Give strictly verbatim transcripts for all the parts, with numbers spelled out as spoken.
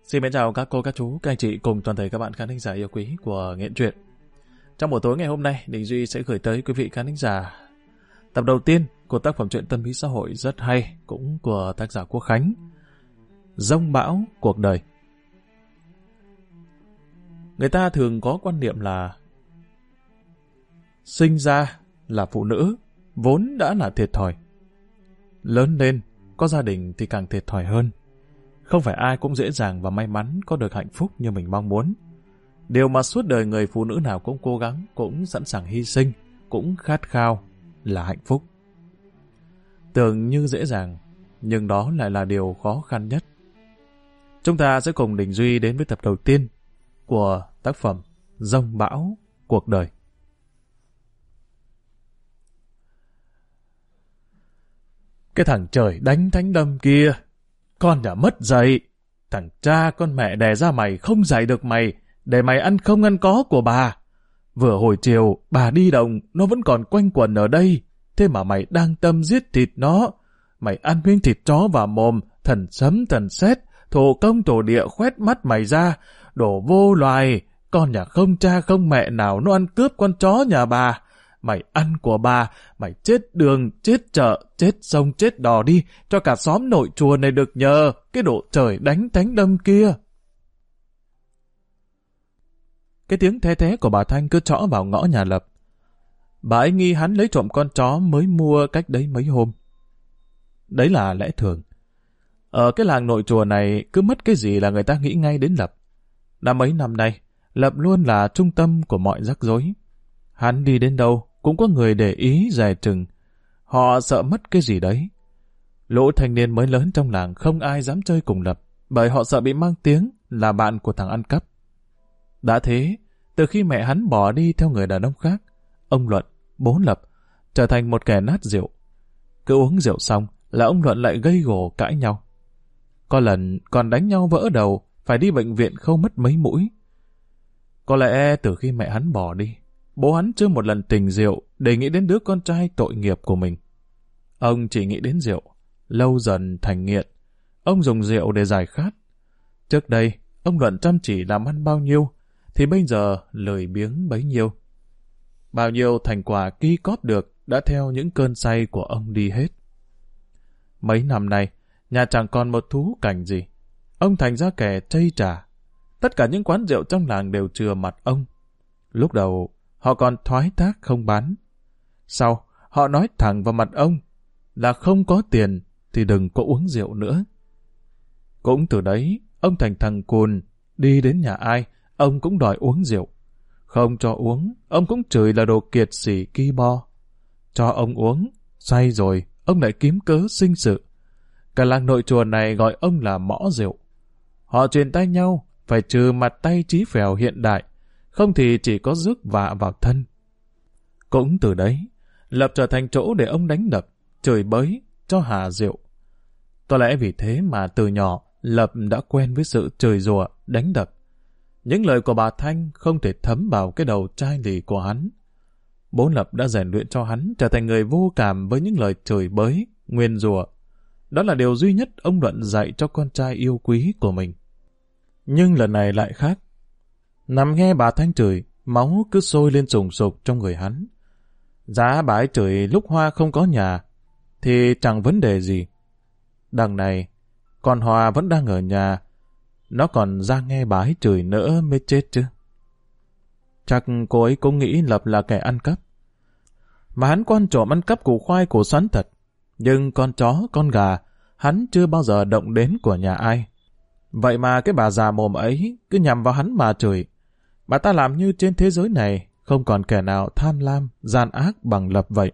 Xin mến chào các cô, các chú, các anh chị cùng toàn thể các bạn khán thính giả yêu quý của Nghiện Truyện. Trong buổi tối ngày hôm nay, Đình Duy sẽ gửi tới quý vị khán thính giả tập đầu tiên của tác phẩm truyện tâm lý xã hội rất hay, cũng của tác giả Quốc Khánh, Dông Bão Cuộc Đời. Người ta thường có quan niệm là sinh ra là phụ nữ vốn đã là thiệt thòi, lớn lên có gia đình thì càng thiệt thòi hơn. Không phải ai cũng dễ dàng và may mắn có được hạnh phúc như mình mong muốn. Điều mà suốt đời người phụ nữ nào cũng cố gắng, cũng sẵn sàng hy sinh, cũng khát khao là hạnh phúc. Tưởng như dễ dàng, nhưng đó lại là điều khó khăn nhất. Chúng ta sẽ cùng Đình Duy đến với tập đầu tiên của tác phẩm Dông Bão Cuộc Đời. Cái thằng trời đánh thánh đâm kia, con nhà mất dạy. Thằng cha con mẹ đẻ ra mày không dạy được mày, để mày ăn không ăn có của bà. Vừa hồi chiều, bà đi đồng, nó vẫn còn quanh quẩn ở đây. Thế mà mày đang tâm giết thịt nó. Mày ăn miếng thịt chó vào mồm, thần sấm thần sét, thổ công thổ địa khoét mắt mày ra. Đổ vô loài, con nhà không cha không mẹ nào nó ăn cướp con chó nhà bà. Mày ăn của bà, mày chết đường, chết chợ, chết sông, chết đò đi, cho cả xóm nội chùa này được nhờ, cái độ trời đánh thánh đâm kia. Cái tiếng the thé của bà Thanh cứ trõ vào ngõ nhà Lập. Bà ấy nghi hắn lấy trộm con chó mới mua cách đấy mấy hôm. Đấy là lẽ thường. Ở cái làng nội chùa này, cứ mất cái gì là người ta nghĩ ngay đến Lập. Đã mấy năm nay, Lập luôn là trung tâm của mọi rắc rối. Hắn đi đến đâu, cũng có người để ý dè chừng. Họ sợ mất cái gì đấy. Lũ thanh niên mới lớn trong làng không ai dám chơi cùng Lập, bởi họ sợ bị mang tiếng là bạn của thằng ăn cắp. Đã thế, từ khi mẹ hắn bỏ đi theo người đàn ông khác, ông Luận, bố Lập, trở thành một kẻ nát rượu. Cứ uống rượu xong là ông Luận lại gây gổ cãi nhau. Có lần còn đánh nhau vỡ đầu, phải đi bệnh viện khâu mất mấy mũi. Có lẽ từ khi mẹ hắn bỏ đi, bố hắn chưa một lần tỉnh rượu để nghĩ đến đứa con trai tội nghiệp của mình. Ông chỉ nghĩ đến rượu, lâu dần thành nghiện. Ông dùng rượu để giải khát. Trước đây, ông Luận chăm chỉ làm ăn bao nhiêu, thì bây giờ lười biếng bấy nhiêu. Bao nhiêu thành quả ki cóp được đã theo những cơn say của ông đi hết. Mấy năm nay, nhà chẳng còn một thú cảnh gì. Ông thành ra kẻ chây trả. Tất cả những quán rượu trong làng đều chừa mặt ông. Lúc đầu, họ còn thoái thác không bán. Sau, họ nói thẳng vào mặt ông là không có tiền thì đừng có uống rượu nữa. Cũng từ đấy, ông thành thằng cùn, đi đến nhà ai, ông cũng đòi uống rượu. Không cho uống, ông cũng chửi là đồ kiệt sỉ ki bo. Cho ông uống, say rồi, ông lại kiếm cớ sinh sự. Cả làng nội chùa này gọi ông là mõ rượu. Họ truyền tay nhau, phải trừ mặt tay trí phèo hiện đại, không thì chỉ có rước vạ vào thân. Cũng từ đấy, Lập trở thành chỗ để ông đánh đập, chửi bới, cho hà rượu. Có lẽ vì thế mà từ nhỏ, Lập đã quen với sự chửi rủa, đánh đập. Những lời của bà Thanh không thể thấm vào cái đầu chai lì của hắn. Bố Lập đã rèn luyện cho hắn trở thành người vô cảm với những lời chửi bới, nguyền rủa. Đó là điều duy nhất ông Luận dạy cho con trai yêu quý của mình. Nhưng lần này lại khác. Nằm nghe bà Thanh chửi, máu cứ sôi lên sùng sục trong người hắn. Giá bà ấy chửi lúc Hoa không có nhà, thì chẳng vấn đề gì. Đằng này, con Hoa vẫn đang ở nhà, nó còn ra nghe bà ấy chửi nữa mới chết chứ. Chắc cô ấy cũng nghĩ Lập là kẻ ăn cắp. Mà hắn quan trộm ăn cắp củ khoai củ sắn thật. Nhưng con chó, con gà, hắn chưa bao giờ động đến của nhà ai. Vậy mà cái bà già mồm ấy cứ nhằm vào hắn mà chửi. Bà ta làm như trên thế giới này không còn kẻ nào tham lam, gian ác bằng Lập vậy.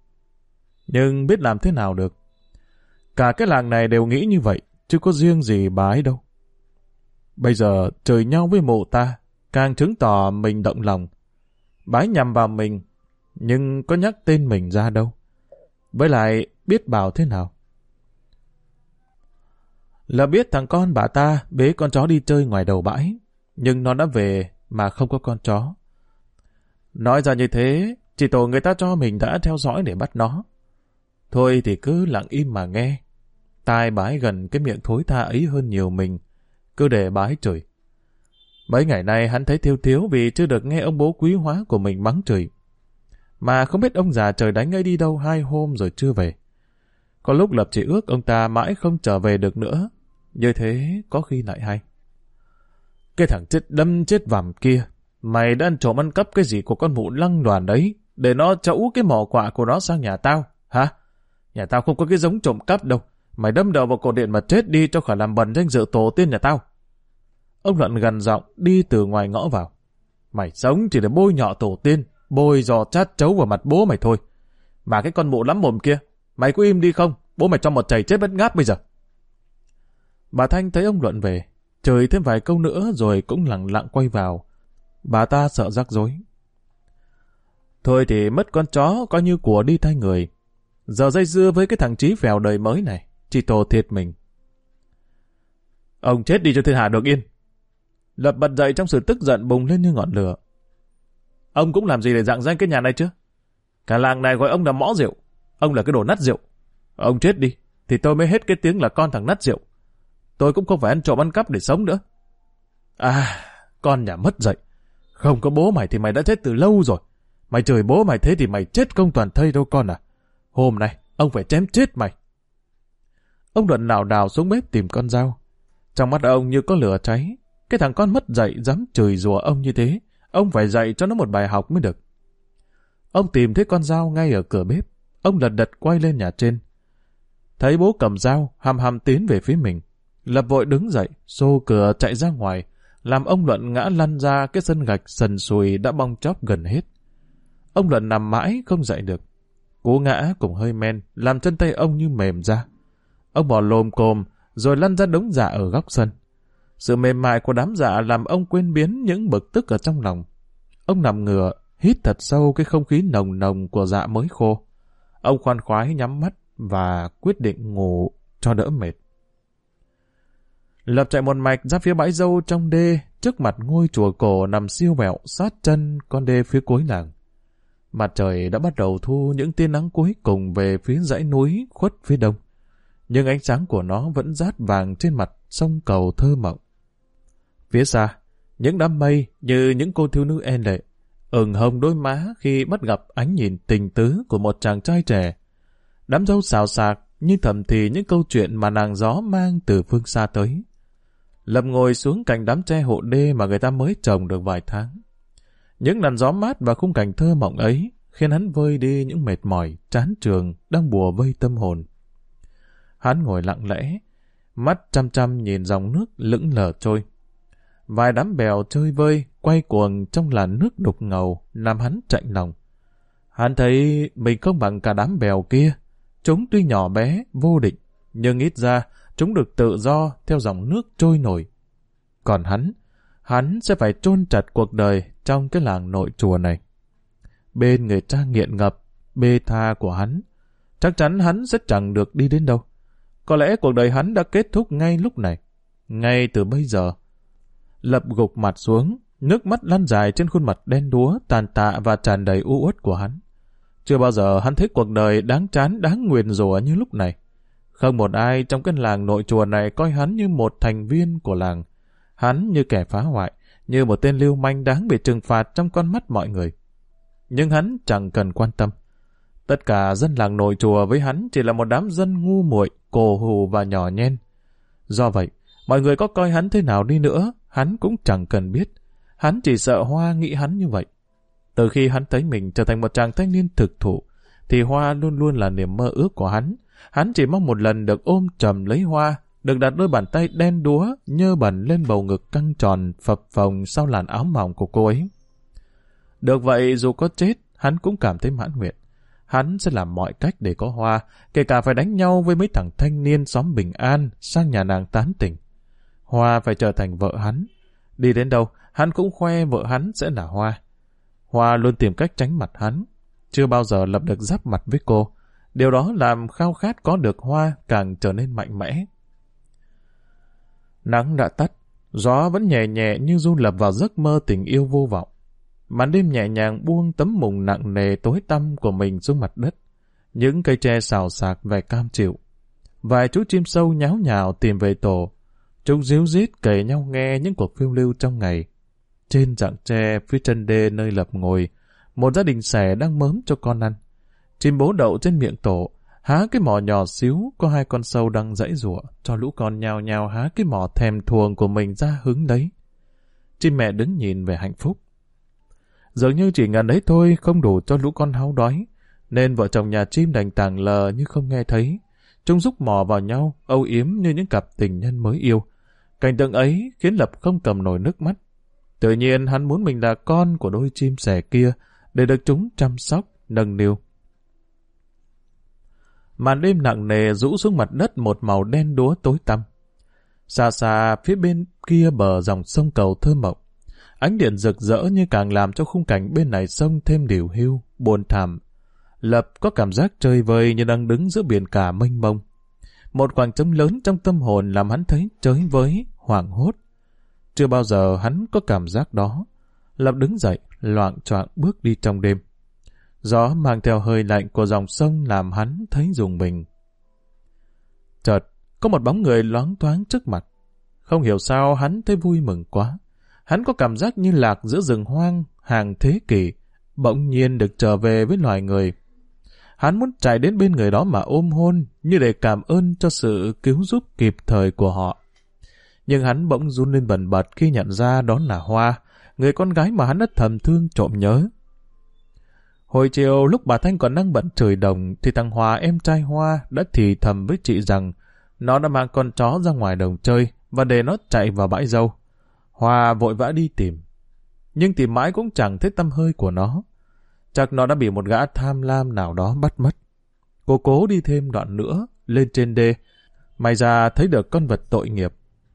Nhưng biết làm thế nào được. Cả cái làng này đều nghĩ như vậy, chứ có riêng gì bà ấy đâu. Bây giờ chửi nhau với mụ ta, càng chứng tỏ mình động lòng. Bà ấy nhằm vào mình, nhưng có nhắc tên mình ra đâu. Với lại biết bảo thế nào. Là biết thằng con bà ta bế con chó đi chơi ngoài đầu bãi, nhưng nó đã về mà không có con chó. Nói ra như thế, chỉ tổ người ta cho mình đã theo dõi để bắt nó. Thôi thì cứ lặng im mà nghe. Tai bà ấy gần cái miệng thối tha ấy hơn nhiều mình. cứ để bà ấy chửi. Mấy ngày nay hắn thấy thiêu thiếu vì chưa được nghe ông bố quý hóa của mình mắng chửi. Mà không biết ông già trời đánh ấy đi đâu hai hôm rồi chưa về. Có lúc Lập chỉ ước ông ta mãi không trở về được nữa. Như thế có khi lại hay. Cái thằng chết đâm chết vằm kia, mày đã ăn trộm ăn cắp cái gì của con mụ Lăng Đoàn đấy, để nó trẫu cái mỏ quạ của nó sang nhà tao, hả? Nhà tao không có cái giống trộm cắp đâu. Mày đâm đầu vào cột điện mà chết đi cho khỏi làm bẩn danh dự tổ tiên nhà tao. Ông Luận gằn giọng đi từ ngoài ngõ vào. Mày sống chỉ để bôi nhọ tổ tiên, bôi giò chát chấu vào mặt bố mày thôi. Mà cái con mụ lắm mồm kia, mày có im đi không? Bố mày cho một chày chết bất ngáp bây giờ. Bà Thanh thấy ông Luận về, chửi thêm vài câu nữa rồi cũng lặng lặng quay vào. Bà ta sợ rắc rối. Thôi thì mất con chó coi như của đi thay người. Giờ dây dưa với cái thằng Chí Phèo đời mới này, chỉ tổ thiệt mình. Ông chết đi cho thiên hạ được yên. Lập bật dậy trong sự tức giận bùng lên như ngọn lửa. Ông cũng làm gì để rạng danh cái nhà này chứ? Cả làng này gọi ông là mõ rượu. Ông là cái đồ nát rượu. Ông chết đi, thì tôi mới hết cái tiếng là con thằng nát rượu. Tôi cũng không phải ăn trộm ăn cắp để sống nữa. À, con nhà mất dậy. Không có bố mày thì mày đã chết từ lâu rồi. Mày chửi bố mày thế thì mày chết không toàn thây đâu con à. Hôm nay, ông phải chém chết mày. Ông Luận lảo đảo xuống bếp tìm con dao. Trong mắt ông như có lửa cháy. Cái thằng con mất dậy dám chửi rủa ông như thế. Ông phải dạy cho nó một bài học mới được. Ông tìm thấy con dao ngay ở cửa bếp. Ông lật đật quay lên nhà trên. Thấy bố cầm dao, hăm hăm tiến về phía mình. Lập vội đứng dậy, xô cửa chạy ra ngoài, làm ông Luận ngã lăn ra cái sân gạch sần sùi đã bong chóc gần hết. Ông Luận nằm mãi không dậy được. Cú ngã cùng hơi men, làm chân tay ông như mềm ra. Ông bò lồm cồm, rồi lăn ra đống dạ ở góc sân. Sự mềm mại của đám dạ làm ông quên biến những bực tức ở trong lòng. Ông nằm ngửa, hít thật sâu cái không khí nồng nồng của dạ mới khô. Ông khoan khoái nhắm mắt và quyết định ngủ cho đỡ mệt. Lập chạy một mạch ra phía bãi dâu trong đê, trước mặt ngôi chùa cổ nằm siêu vẹo sát chân con đê phía cuối làng. Mặt trời đã bắt đầu thu những tia nắng cuối cùng về phía dãy núi khuất phía đông, nhưng ánh sáng của nó vẫn rát vàng trên mặt sông cầu thơ mộng. Phía xa, những đám mây như những cô thiếu nữ e lệ, ửng hồng đôi má khi bắt gặp ánh nhìn tình tứ của một chàng trai trẻ. Đám dâu xào xạc như thầm thì những câu chuyện mà nàng gió mang từ phương xa tới. Lập ngồi xuống cạnh đám tre hộ đê mà người ta mới trồng được vài tháng. Những làn gió mát và khung cảnh thơ mộng ấy khiến hắn vơi đi những mệt mỏi, chán trường đang bùa vây tâm hồn. Hắn ngồi lặng lẽ, mắt chăm chăm nhìn dòng nước lững lờ trôi. Vài đám bèo chơi vơi, quay cuồng trong làn nước đục ngầu, làm hắn chạnh lòng. Hắn thấy mình không bằng cả đám bèo kia. Chúng tuy nhỏ bé, vô định, nhưng ít ra chúng được tự do theo dòng nước trôi nổi. Còn hắn, hắn sẽ phải chôn chặt cuộc đời trong cái làng nội chùa này. Bên người cha nghiện ngập, bê tha của hắn, chắc chắn hắn sẽ chẳng được đi đến đâu. Có lẽ cuộc đời hắn đã kết thúc ngay lúc này, ngay từ bây giờ. Lập gục mặt xuống, nước mắt lăn dài trên khuôn mặt đen đúa, tàn tạ và tràn đầy u uất của hắn. Chưa bao giờ hắn thấy cuộc đời đáng chán, đáng nguyền rủa như lúc này. Không một ai trong cái làng nội chùa này coi hắn như một thành viên của làng. Hắn như kẻ phá hoại, như một tên lưu manh đáng bị trừng phạt trong con mắt mọi người. Nhưng hắn chẳng cần quan tâm. Tất cả dân làng nội chùa với hắn chỉ là một đám dân ngu muội, cổ hù và nhỏ nhen. Do vậy, mọi người có coi hắn thế nào đi nữa, hắn cũng chẳng cần biết. Hắn chỉ sợ Hoa nghĩ hắn như vậy. Từ khi hắn thấy mình trở thành một chàng thanh niên thực thụ, thì Hoa luôn luôn là niềm mơ ước của hắn. Hắn chỉ mong một lần được ôm chầm lấy Hoa, được đặt đôi bàn tay đen đúa, nhơ bẩn lên bầu ngực căng tròn, phập phồng sau làn áo mỏng của cô ấy. Được vậy, dù có chết, hắn cũng cảm thấy mãn nguyện. Hắn sẽ làm mọi cách để có Hoa, kể cả phải đánh nhau với mấy thằng thanh niên xóm Bình An sang nhà nàng tán tỉnh. Hoa phải trở thành vợ hắn. Đi đến đâu, hắn cũng khoe vợ hắn sẽ là Hoa. Hoa luôn tìm cách tránh mặt hắn, chưa bao giờ Lập được giáp mặt với cô. Điều đó làm khao khát có được Hoa càng trở nên mạnh mẽ. Nắng đã tắt, gió vẫn nhẹ nhẹ như du Lập vào giấc mơ tình yêu vô vọng. Màn đêm nhẹ nhàng buông tấm mùng nặng nề tối tăm của mình xuống mặt đất. Những cây tre xào xạc vẻ cam chịu. Vài chú chim sâu nháo nhào tìm về tổ. Chúng ríu rít kể nhau nghe những cuộc phiêu lưu trong ngày. Trên rặng tre phía chân đê nơi Lập ngồi, một gia đình xẻ đang mớm cho con ăn. Chim bố đậu trên miệng tổ, há cái mỏ nhỏ xíu, có hai con sâu đang giãy giụa, cho lũ con nhào nhào há cái mỏ thèm thuồng của mình ra hứng đấy. Chim mẹ đứng nhìn về hạnh phúc. Dường như chỉ ngần ấy thôi không đủ cho lũ con háu đói, nên vợ chồng nhà chim đành tàng lờ như không nghe thấy. Chúng rúc mò vào nhau, âu yếm như những cặp tình nhân mới yêu. Cảnh tượng ấy khiến Lập không cầm nổi nước mắt. Tự nhiên hắn muốn mình là con của đôi chim sẻ kia, để được chúng chăm sóc, nâng niu. Màn đêm nặng nề rũ xuống mặt đất một màu đen đúa tối tăm. Xa xa phía bên kia bờ dòng sông Cầu thơ mộng, ánh điện rực rỡ như càng làm cho khung cảnh bên này sông thêm điều hưu, buồn thảm. Lập có cảm giác chơi vơi như đang đứng giữa biển cả mênh mông. Một khoảng trống lớn trong tâm hồn làm hắn thấy chới với, hoảng hốt. Chưa bao giờ hắn có cảm giác đó. Lập đứng dậy, loạng choạng bước đi trong đêm. Gió mang theo hơi lạnh của dòng sông làm hắn thấy rùng mình. Chợt, có một bóng người loáng thoáng trước mặt. Không hiểu sao hắn thấy vui mừng quá. Hắn có cảm giác như lạc giữa rừng hoang, hàng thế kỷ, bỗng nhiên được trở về với loài người. Hắn muốn chạy đến bên người đó mà ôm hôn, như để cảm ơn cho sự cứu giúp kịp thời của họ. Nhưng hắn bỗng run lên bần bật khi nhận ra đó là Hoa, người con gái mà hắn đã thầm thương trộm nhớ. Hồi chiều lúc bà Thanh còn đang bận chửi đồng, thì thằng Hòa em trai Hoa đã thì thầm với chị rằng nó đã mang con chó ra ngoài đồng chơi và để nó chạy vào bãi dâu. Hoa vội vã đi tìm, nhưng tìm mãi cũng chẳng thấy tăm hơi của nó. Chắc nó đã bị một gã tham lam nào đó bắt mất. Cô cố đi thêm đoạn nữa, lên trên đê, may ra thấy được con vật tội nghiệp.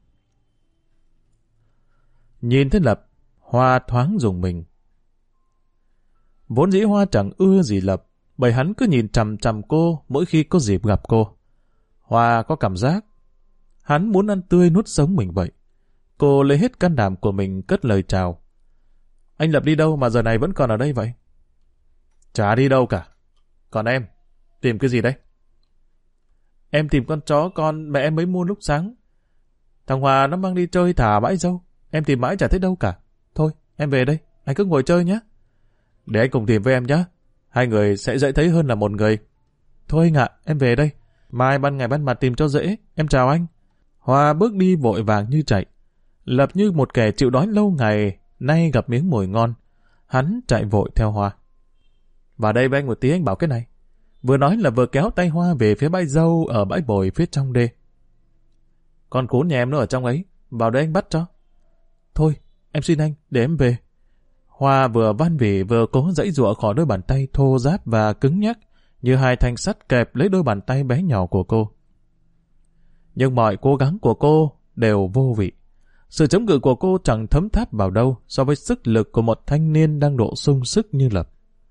Nhìn thấy Lập, Hoa thoáng rùng mình. Vốn dĩ Hoa chẳng ưa gì Lập, bởi hắn cứ nhìn chằm chằm cô mỗi khi có dịp gặp cô. Hoa có cảm giác hắn muốn ăn tươi nuốt sống mình vậy. Cô lấy hết can đảm của mình cất lời chào. Anh Lập đi đâu mà giờ này vẫn còn ở đây vậy? Chả đi đâu cả. Còn em, tìm cái gì đấy? Em tìm con chó con mẹ em mới mua lúc sáng. Thằng Hòa nó mang đi chơi thả bãi dâu. Em tìm mãi chả thấy đâu cả. Thôi, em về đây, anh cứ ngồi chơi nhé. Để anh cùng tìm với em nhé. Hai người sẽ dễ thấy hơn là một người. Thôi anh ạ, em về đây. Mai ban ngày ban mặt tìm cho dễ. Em chào anh. Hoa bước đi vội vàng như chạy. Lập như một kẻ chịu đói lâu ngày, nay gặp miếng mồi ngon. Hắn chạy vội theo Hoa. Vào đây với anh một tí, anh bảo cái này. Vừa nói là vừa kéo tay Hoa về phía bãi dâu ở bãi bồi phía trong đê. Con cún nhà em nó ở trong ấy, vào đây anh bắt cho. Thôi, em xin anh, để em về. Hoa vừa van vỉ vừa cố giãy giụa khỏi đôi bàn tay thô ráp và cứng nhắc, như hai thanh sắt kẹp lấy đôi bàn tay bé nhỏ của cô. Nhưng mọi cố gắng của cô đều vô vị. Sự chống cự của cô chẳng thấm tháp vào đâu so với sức lực của một thanh niên đang độ sung sức như Lập.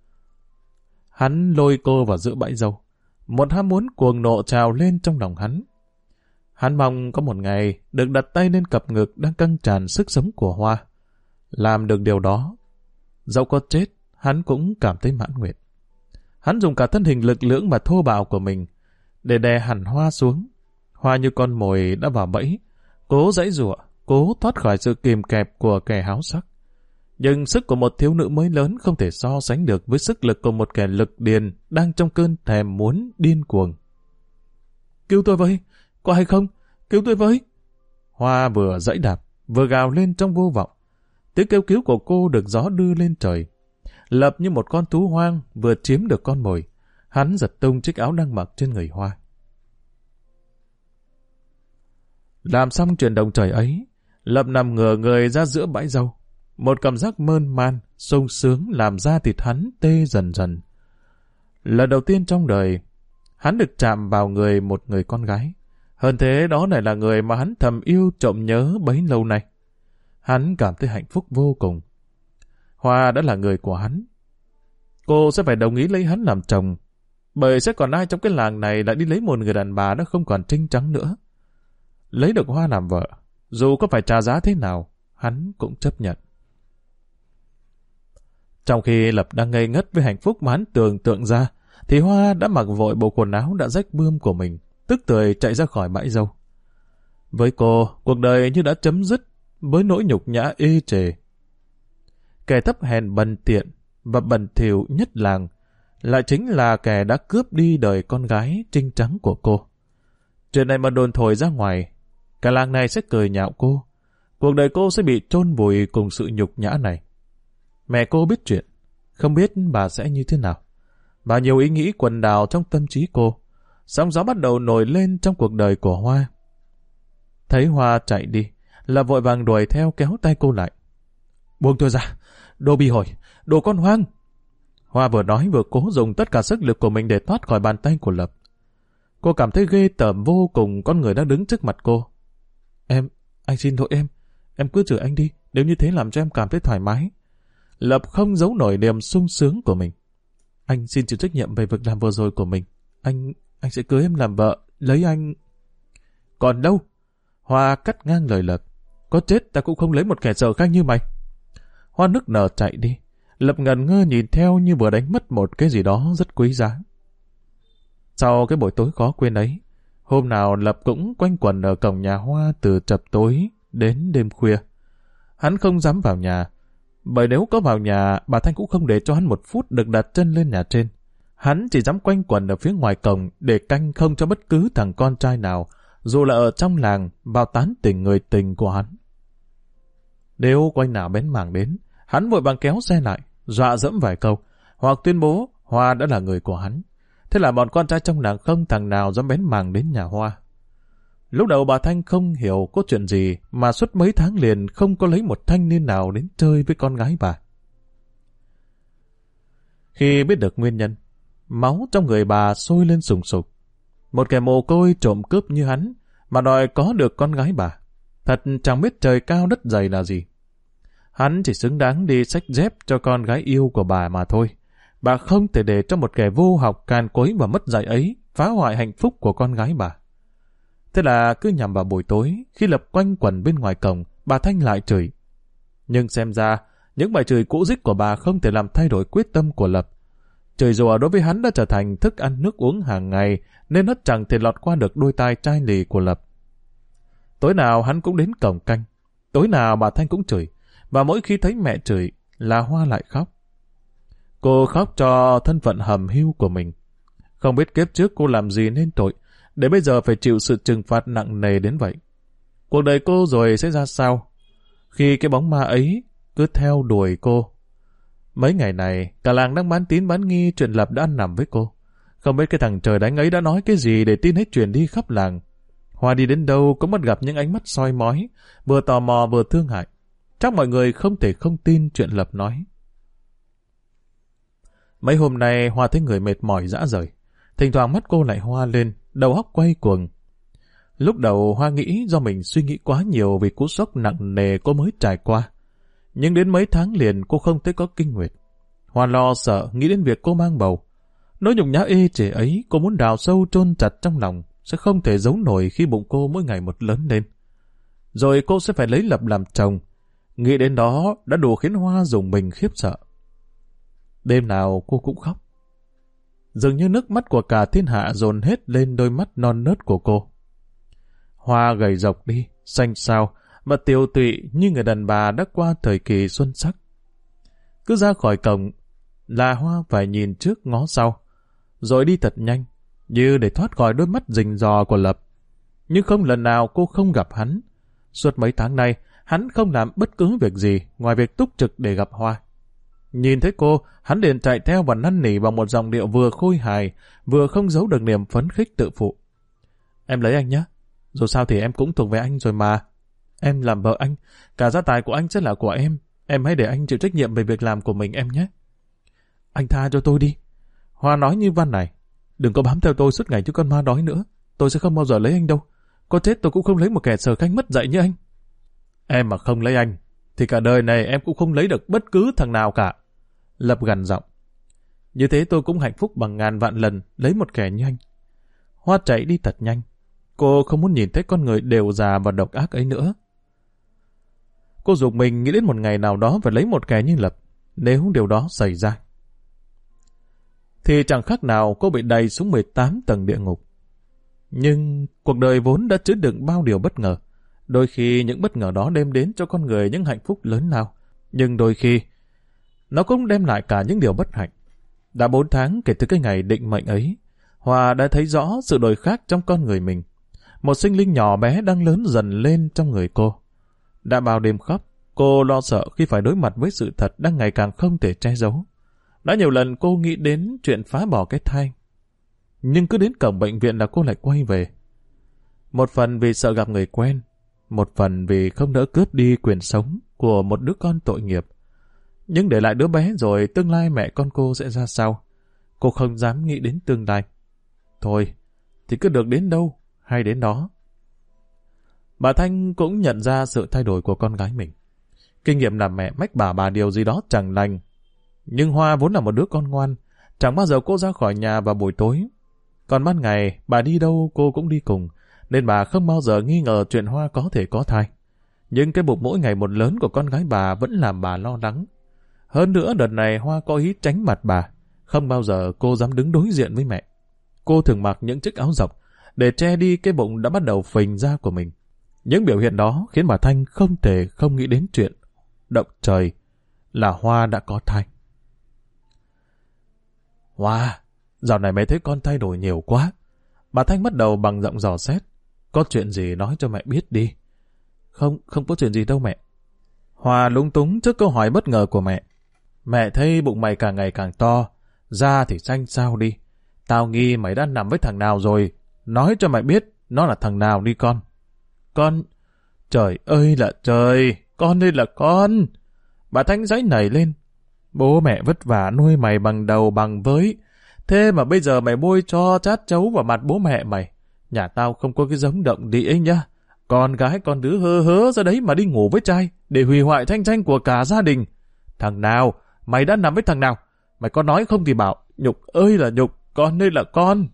Hắn lôi cô vào giữa bãi dâu. Một ham muốn cuồng nộ trào lên trong lòng hắn. Hắn mong có một ngày được đặt tay lên cặp ngực đang căng tràn sức sống của Hoa. Làm được điều đó, dẫu có chết, hắn cũng cảm thấy mãn nguyện. Hắn dùng cả thân hình lực lưỡng và thô bạo của mình để đè hẳn Hoa xuống. Hoa như con mồi đã vào bẫy, cố giãy giụa, cố thoát khỏi sự kìm kẹp của kẻ háo sắc. Nhưng sức của một thiếu nữ mới lớn không thể so sánh được với sức lực của một kẻ lực điền đang trong cơn thèm muốn điên cuồng. Cứu tôi với! Có hay không? Cứu tôi với! Hoa vừa giãy đạp, vừa gào lên trong vô vọng. Tiếng kêu cứu của cô được gió đưa lên trời. Lập như một con thú hoang vừa chiếm được con mồi. Hắn giật tung chiếc áo đang mặc trên người Hoa. Làm xong chuyện đồng trời ấy, Lập nằm ngửa người ra giữa bãi dâu. Một cảm giác mơn man, sung sướng làm da thịt hắn tê dần dần. Lần đầu tiên trong đời, hắn được chạm vào người một người con gái. Hơn thế đó lại là người mà hắn thầm yêu trộm nhớ bấy lâu nay. Hắn cảm thấy hạnh phúc vô cùng. Hoa đã là người của hắn. Cô sẽ phải đồng ý lấy hắn làm chồng, bởi sẽ còn ai trong cái làng này lại đi lấy một người đàn bà đã không còn trinh trắng nữa. Lấy được Hoa làm vợ, dù có phải trả giá thế nào, hắn cũng chấp nhận. Trong khi Lập đang ngây ngất với hạnh phúc mà hắn tưởng tượng ra, thì Hoa đã mặc vội bộ quần áo đã rách bươm của mình, tức tưởi chạy ra khỏi bãi dâu. Với cô, cuộc đời như đã chấm dứt với nỗi nhục nhã ê chề. Kẻ thấp hèn bần tiện và bẩn thỉu nhất làng lại chính là kẻ đã cướp đi đời con gái trinh trắng của cô. Chuyện này mà đồn thổi ra ngoài, cả làng này sẽ cười nhạo cô. Cuộc đời cô sẽ bị chôn vùi cùng sự nhục nhã này. Mẹ cô biết chuyện, không biết bà sẽ như thế nào. Bao nhiêu ý nghĩ quần đảo trong tâm trí cô. Sóng gió bắt đầu nổi lên trong cuộc đời của Hoa. Thấy Hoa chạy đi, là vội vàng đuổi theo kéo tay cô lại. Buông tôi ra, đồ bị hồi, đồ con hoang. Hoa vừa nói vừa cố dùng tất cả sức lực của mình để thoát khỏi bàn tay của Lập. Cô cảm thấy ghê tởm vô cùng con người đang đứng trước mặt cô. Em, anh xin lỗi em, em cứ chửi anh đi, nếu như thế làm cho em cảm thấy thoải mái. Lập không giấu nổi niềm sung sướng của mình. Anh xin chịu trách nhiệm về việc làm vừa rồi của mình. Anh, anh sẽ cưới em làm vợ, lấy anh... Còn đâu? Hoa cắt ngang lời Lập. Có chết ta cũng không lấy một kẻ sợ khanh như mày. Hoa nức nở chạy đi. Lập ngẩn ngơ nhìn theo như vừa đánh mất một cái gì đó rất quý giá. Sau cái buổi tối khó quên ấy, hôm nào Lập cũng quanh quẩn ở cổng nhà Hoa từ chập tối đến đêm khuya. Hắn không dám vào nhà, bởi nếu có vào nhà, bà Thanh cũng không để cho hắn một phút được đặt chân lên nhà trên. Hắn chỉ dám quanh quẩn ở phía ngoài cổng để canh không cho bất cứ thằng con trai nào, dù là ở trong làng, vào tán tỉnh người tình của hắn. Nếu quanh nào bén mảng đến, hắn vội vàng kéo xe lại, dọa dẫm vài câu, hoặc tuyên bố Hoa đã là người của hắn. Thế là bọn con trai trong làng không thằng nào dám bén mảng đến nhà Hoa. Lúc đầu bà Thanh không hiểu có chuyện gì mà suốt mấy tháng liền không có lấy một thanh niên nào đến chơi với con gái bà. Khi biết được nguyên nhân, máu trong người bà sôi lên sùng sục. Một kẻ mồ côi trộm cướp như hắn mà đòi có được con gái bà. Thật chẳng biết trời cao đất dày là gì. Hắn chỉ xứng đáng đi xách dép cho con gái yêu của bà mà thôi. Bà không thể để cho một kẻ vô học càn quấy và mất dạy ấy phá hoại hạnh phúc của con gái bà. Thế là cứ nhằm vào buổi tối, khi Lập quanh quẩn bên ngoài cổng, bà Thanh lại chửi. Nhưng xem ra, những bài chửi cũ dích của bà không thể làm thay đổi quyết tâm của Lập. Chửi rủa đối với hắn đã trở thành thức ăn nước uống hàng ngày, nên nó chẳng thể lọt qua được đôi tai chai lì của Lập. Tối nào hắn cũng đến cổng canh, tối nào bà Thanh cũng chửi, và mỗi khi thấy mẹ chửi là Hoa lại khóc. Cô khóc cho thân phận hầm hưu của mình. Không biết kiếp trước cô làm gì nên tội, để bây giờ phải chịu sự trừng phạt nặng nề đến vậy. Cuộc đời cô rồi sẽ ra sao, khi cái bóng ma ấy cứ theo đuổi cô. Mấy ngày này, cả làng đang bán tín bán nghi chuyện Lập đã ăn nằm với cô. Không biết cái thằng trời đánh ấy đã nói cái gì để tin hết truyền đi khắp làng. Hoa đi đến đâu cũng bắt gặp những ánh mắt soi mói, vừa tò mò vừa thương hại. Chắc mọi người không thể không tin chuyện Lập nói. Mấy hôm nay Hoa thấy người mệt mỏi rã rời. Thỉnh thoảng mắt cô lại hoa lên, đầu óc quay cuồng. Lúc đầu Hoa nghĩ do mình suy nghĩ quá nhiều vì cú sốc nặng nề cô mới trải qua. Nhưng đến mấy tháng liền cô không thấy có kinh nguyệt. Hoa lo sợ nghĩ đến việc cô mang bầu. Nỗi nhục nhã ê chề ấy cô muốn đào sâu chôn chặt trong lòng, sẽ không thể giấu nổi khi bụng cô mỗi ngày một lớn lên. Rồi cô sẽ phải lấy Lập làm chồng. Nghĩ đến đó đã đủ khiến Hoa rùng mình khiếp sợ. Đêm nào cô cũng khóc. Dường như nước mắt của cả thiên hạ dồn hết lên đôi mắt non nớt của cô. Hoa gầy rộc đi, xanh xao và tiều tụy như người đàn bà đã qua thời kỳ xuân sắc. Cứ ra khỏi cổng là Hoa phải nhìn trước ngó sau, rồi đi thật nhanh, như để thoát khỏi đôi mắt rình rò của Lập. Nhưng không lần nào cô không gặp hắn. Suốt mấy tháng nay, hắn không làm bất cứ việc gì ngoài việc túc trực để gặp Hoa. Nhìn thấy cô, hắn liền chạy theo và năn nỉ bằng một giọng điệu vừa khôi hài, vừa không giấu được niềm phấn khích tự phụ. Em lấy anh nhé, dù sao thì em cũng thuộc về anh rồi mà. Em làm vợ anh, cả gia tài của anh sẽ là của em. Em hãy để anh chịu trách nhiệm về việc làm của mình em nhé. Anh tha cho tôi đi. Hoa nói như van này. Đừng có bám theo tôi suốt ngày chứ con ma đói nữa. Tôi sẽ không bao giờ lấy anh đâu. Có chết tôi cũng không lấy một kẻ sở khanh mất dạy như anh. Em mà không lấy anh, thì cả đời này em cũng không lấy được bất cứ thằng nào cả. Lập gằn giọng. Như thế tôi cũng hạnh phúc bằng ngàn vạn lần lấy một kẻ như anh. Hoa chạy đi thật nhanh. Cô không muốn nhìn thấy con người đều già và độc ác ấy nữa. Cô giục mình nghĩ đến một ngày nào đó phải lấy một kẻ như Lập. Nếu điều đó xảy ra, thì chẳng khác nào cô bị đày xuống mười tám tầng địa ngục. Nhưng cuộc đời vốn đã chứa đựng bao điều bất ngờ. Đôi khi những bất ngờ đó đem đến cho con người những hạnh phúc lớn lao, nhưng đôi khi nó cũng đem lại cả những điều bất hạnh. Đã bốn tháng kể từ cái ngày định mệnh ấy, Hoa đã thấy rõ sự đổi khác trong con người mình. Một sinh linh nhỏ bé đang lớn dần lên trong người cô. Đã bao đêm khóc, cô lo sợ khi phải đối mặt với sự thật đang ngày càng không thể che giấu. Đã nhiều lần cô nghĩ đến chuyện phá bỏ cái thai. Nhưng cứ đến cổng bệnh viện là cô lại quay về. Một phần vì sợ gặp người quen, một phần vì không đỡ cướp đi quyền sống của một đứa con tội nghiệp. Nhưng để lại đứa bé rồi tương lai mẹ con cô sẽ ra sao? Cô không dám nghĩ đến tương lai. Thôi, thì cứ được đến đâu hay đến đó. Bà Thanh cũng nhận ra sự thay đổi của con gái mình. Kinh nghiệm làm mẹ mách bà bà điều gì đó chẳng lành. Nhưng Hoa vốn là một đứa con ngoan, chẳng bao giờ cô ra khỏi nhà vào buổi tối. Còn ban ngày, bà đi đâu cô cũng đi cùng, nên bà không bao giờ nghi ngờ chuyện Hoa có thể có thai. Nhưng cái bụng mỗi ngày một lớn của con gái bà vẫn làm bà lo lắng. Hơn nữa đợt này Hoa có ý tránh mặt bà, không bao giờ cô dám đứng đối diện với mẹ. Cô thường mặc những chiếc áo dọc để che đi cái bụng đã bắt đầu phình ra của mình. Những biểu hiện đó khiến bà Thanh không thể không nghĩ đến chuyện động trời là Hoa đã có thai. Hoa, dạo này mẹ thấy con thay đổi nhiều quá. Bà Thanh bắt đầu bằng giọng dò xét. Có chuyện gì nói cho mẹ biết đi. Không, không có chuyện gì đâu mẹ. Hoa lúng túng trước câu hỏi bất ngờ của mẹ. Mẹ thấy bụng mày càng ngày càng to, da thì xanh xao đi. Tao nghi mày đã nằm với thằng nào rồi. Nói cho mẹ biết nó là thằng nào đi con. Con... Trời ơi là trời, con ơi là con. Bà Thanh giãy nảy lên. Bố mẹ vất vả nuôi mày bằng đầu bằng với. Thế mà bây giờ mày bôi cho chát chấu vào mặt bố mẹ mày. Nhà tao không có cái giống động địa nhá. Con gái con đứa hơ hớ ra đấy mà đi ngủ với trai để hủy hoại thanh danh của cả gia đình. Thằng nào? Mày đã nằm với thằng nào? Mày có nói không thì bảo. Nhục ơi là nhục, con ơi là con.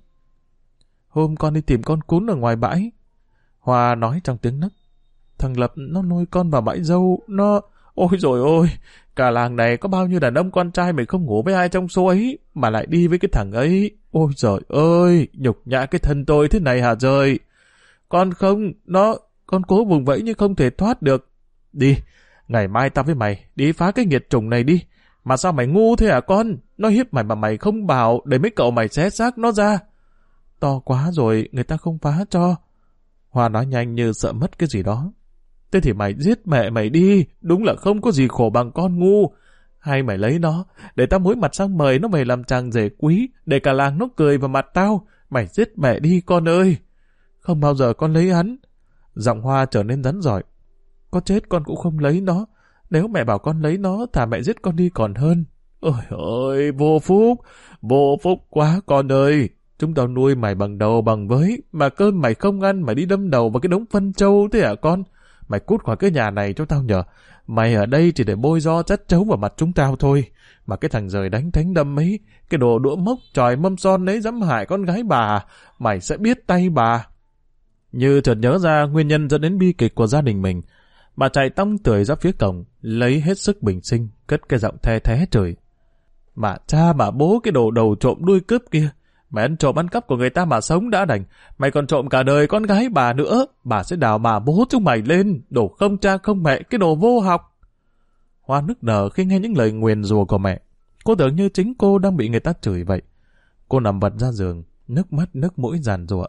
Hôm con đi tìm con cún ở ngoài bãi. Hoa nói trong tiếng nấc. Thằng Lập nó nuôi con vào bãi dâu. Nó... Ôi dồi ôi, cả làng này có bao nhiêu đàn ông con trai mày không ngủ với ai trong số ấy, mà lại đi với cái thằng ấy. Ôi giời ơi, nhục nhã cái thân tôi thế này hả trời. Con không, nó, con cố vùng vẫy nhưng không thể thoát được. Đi, ngày mai tao với mày đi phá cái nghiệt chủng này đi. Mà sao mày ngu thế hả con? Nó hiếp mày mà mày không bảo để mấy cậu mày xé xác nó ra. To quá rồi, người ta không phá cho. Hoa nói nhanh như sợ mất cái gì đó. Thế thì mày giết mẹ mày đi, đúng là không có gì khổ bằng con ngu. Hay mày lấy nó, để tao muối mặt sang mời nó về làm chàng rể quý, để cả làng nó cười vào mặt tao. Mày giết mẹ đi con ơi. Không bao giờ con lấy hắn. Giọng Hoa trở nên rắn rỏi. Có chết con cũng không lấy nó. Nếu mẹ bảo con lấy nó, thà mẹ giết con đi còn hơn. Ôi ơi, vô phúc, vô phúc quá con ơi. Chúng tao nuôi mày bằng đầu bằng với, mà cơm mày không ăn, mày đi đâm đầu vào cái đống phân trâu thế hả con? Mày cút khỏi cái nhà này cho tao nhờ. Mày ở đây chỉ để bôi do chất chấu vào mặt chúng tao thôi. Mà cái thằng rời đánh thánh đâm ấy, cái đồ đũa mốc tròi mâm son ấy dám hại con gái bà, mày sẽ biết tay bà. Như chợt nhớ ra nguyên nhân dẫn đến bi kịch của gia đình mình, bà chạy tông tưởi ra phía cổng, lấy hết sức bình sinh, cất cái giọng the thé trời. Mà cha mà bố cái đồ đầu trộm đuôi cướp kia, mày ăn trộm ăn cắp của người ta mà sống đã đành, mày còn trộm cả đời con gái bà nữa, bà sẽ đào bà bố chúng mày lên, đồ không cha không mẹ, cái đồ vô học. Hoa nức nở khi nghe những lời nguyền rủa của mẹ. Cô tưởng như chính cô đang bị người ta chửi vậy. Cô nằm vật ra giường, nước mắt nước mũi giàn giụa.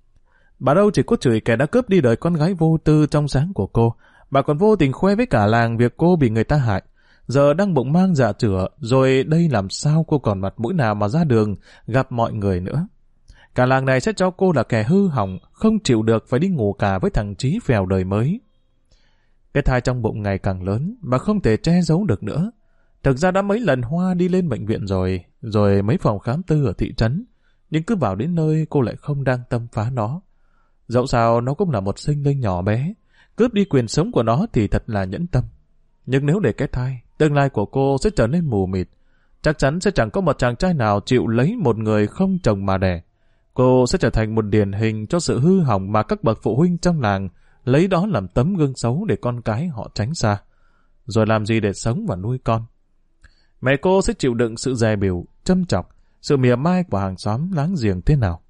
Bà đâu chỉ có chửi kẻ đã cướp đi đời con gái vô tư trong sáng của cô, bà còn vô tình khoe với cả làng việc cô bị người ta hại. Giờ đang bụng mang dạ chửa, rồi đây làm sao cô còn mặt mũi nào mà ra đường gặp mọi người nữa. Cả làng này sẽ cho cô là kẻ hư hỏng, không chịu được phải đi ngủ cả với thằng Trí phèo đời mới. Cái thai trong bụng ngày càng lớn mà không thể che giấu được nữa. Thực ra đã mấy lần Hoa đi lên bệnh viện rồi, rồi mấy phòng khám tư ở thị trấn, nhưng cứ vào đến nơi cô lại không đang tâm phá nó. Dẫu sao nó cũng là một sinh linh nhỏ bé, cướp đi quyền sống của nó thì thật là nhẫn tâm. Nhưng nếu để cái thai, tương lai của cô sẽ trở nên mù mịt. Chắc chắn sẽ chẳng có một chàng trai nào chịu lấy một người không chồng mà đẻ. Cô sẽ trở thành một điển hình cho sự hư hỏng mà các bậc phụ huynh trong làng lấy đó làm tấm gương xấu để con cái họ tránh xa. Rồi làm gì để sống và nuôi con? Mẹ cô sẽ chịu đựng sự dè bỉu, châm chọc, sự mỉa mai của hàng xóm láng giềng thế nào?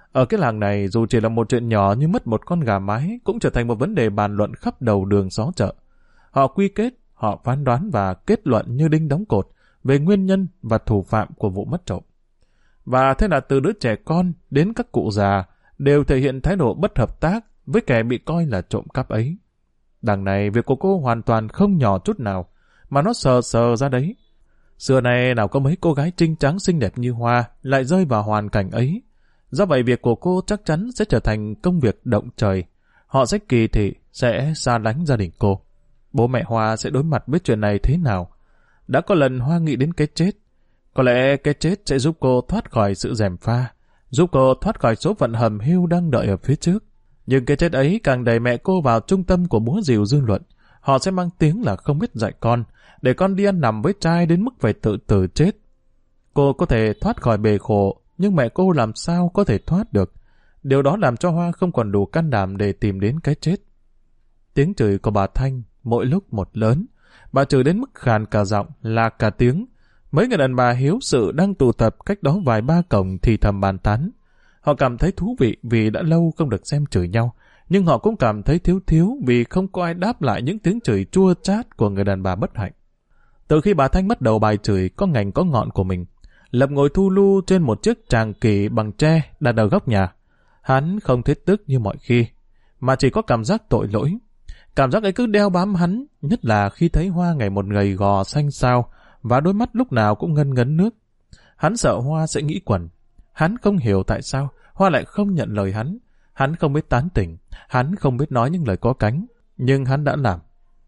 Ở cái làng này dù chỉ là một chuyện nhỏ như mất một con gà mái cũng trở thành một vấn đề bàn luận khắp đầu đường xó chợ. Họ quy kết, họ phán đoán và kết luận như đinh đóng cột về nguyên nhân và thủ phạm của vụ mất trộm. Và thế là từ đứa trẻ con đến các cụ già đều thể hiện thái độ bất hợp tác với kẻ bị coi là trộm cắp ấy. Đằng này việc của cô hoàn toàn không nhỏ chút nào, mà nó sờ sờ ra đấy. Xưa này nào có mấy cô gái trinh trắng xinh đẹp như Hoa lại rơi vào hoàn cảnh ấy. Do vậy việc của cô chắc chắn sẽ trở thành công việc động trời. Họ sẽ kỳ thị, sẽ xa lánh gia đình cô. Bố mẹ Hoa sẽ đối mặt với chuyện này thế nào? Đã có lần Hoa nghĩ đến cái chết. Có lẽ cái chết sẽ giúp cô thoát khỏi sự gièm pha, giúp cô thoát khỏi số phận hầm hiu đang đợi ở phía trước. Nhưng cái chết ấy càng đẩy mẹ cô vào trung tâm của búa rìu dư luận. Họ sẽ mang tiếng là không biết dạy con, để con đi ăn nằm với trai đến mức phải tự tử chết. Cô có thể thoát khỏi bề khổ, nhưng mẹ cô làm sao có thể thoát được. Điều đó làm cho Hoa không còn đủ can đảm để tìm đến cái chết. Tiếng chửi của bà Thanh mỗi lúc một lớn. Bà chửi đến mức khàn cả giọng, lạc cả tiếng. Mấy người đàn bà hiếu sự đang tụ tập cách đó vài ba cổng thì thầm bàn tán. Họ cảm thấy thú vị vì đã lâu không được xem chửi nhau, nhưng họ cũng cảm thấy thiếu thiếu vì không có ai đáp lại những tiếng chửi chua chát của người đàn bà bất hạnh. Từ khi bà Thanh bắt đầu bài chửi có ngành có ngọn của mình, Lập ngồi thu lu trên một chiếc tràng kỷ bằng tre đặt ở góc nhà. Hắn không thiết tức như mọi khi, mà chỉ có cảm giác tội lỗi. Cảm giác ấy cứ đeo bám hắn, nhất là khi thấy Hoa ngày một gầy gò xanh xao và đôi mắt lúc nào cũng ngân ngấn nước. Hắn sợ Hoa sẽ nghĩ quẩn. Hắn không hiểu tại sao Hoa lại không nhận lời hắn. Hắn không biết tán tỉnh, hắn không biết nói những lời có cánh, nhưng hắn đã làm.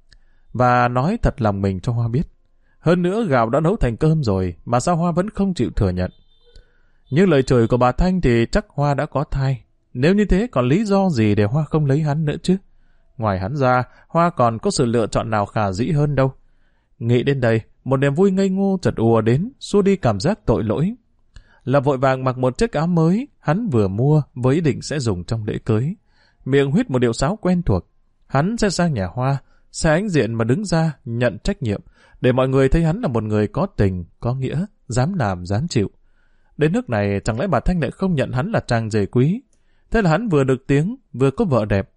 Và nói thật lòng mình cho Hoa biết. Hơn nữa gạo đã nấu thành cơm rồi, mà sao Hoa vẫn không chịu thừa nhận. Như lời chửi của bà Thanh thì chắc Hoa đã có thai. Nếu như thế còn lý do gì để Hoa không lấy hắn nữa chứ? Ngoài hắn ra, Hoa còn có sự lựa chọn nào khả dĩ hơn đâu. Nghĩ đến đây, một niềm vui ngây ngô chợt ùa đến, xua đi cảm giác tội lỗi. Là vội vàng mặc một chiếc áo mới, hắn vừa mua với ý định sẽ dùng trong lễ cưới. Miệng huýt một điệu sáo quen thuộc. Hắn sẽ sang nhà Hoa, sẽ ánh diện mà đứng ra nhận trách nhiệm, để mọi người thấy hắn là một người có tình, có nghĩa, dám làm, dám chịu. Đến nước này chẳng lẽ bà Thanh lại không nhận hắn là chàng rể quý? Thế là hắn vừa được tiếng, vừa có vợ đẹp.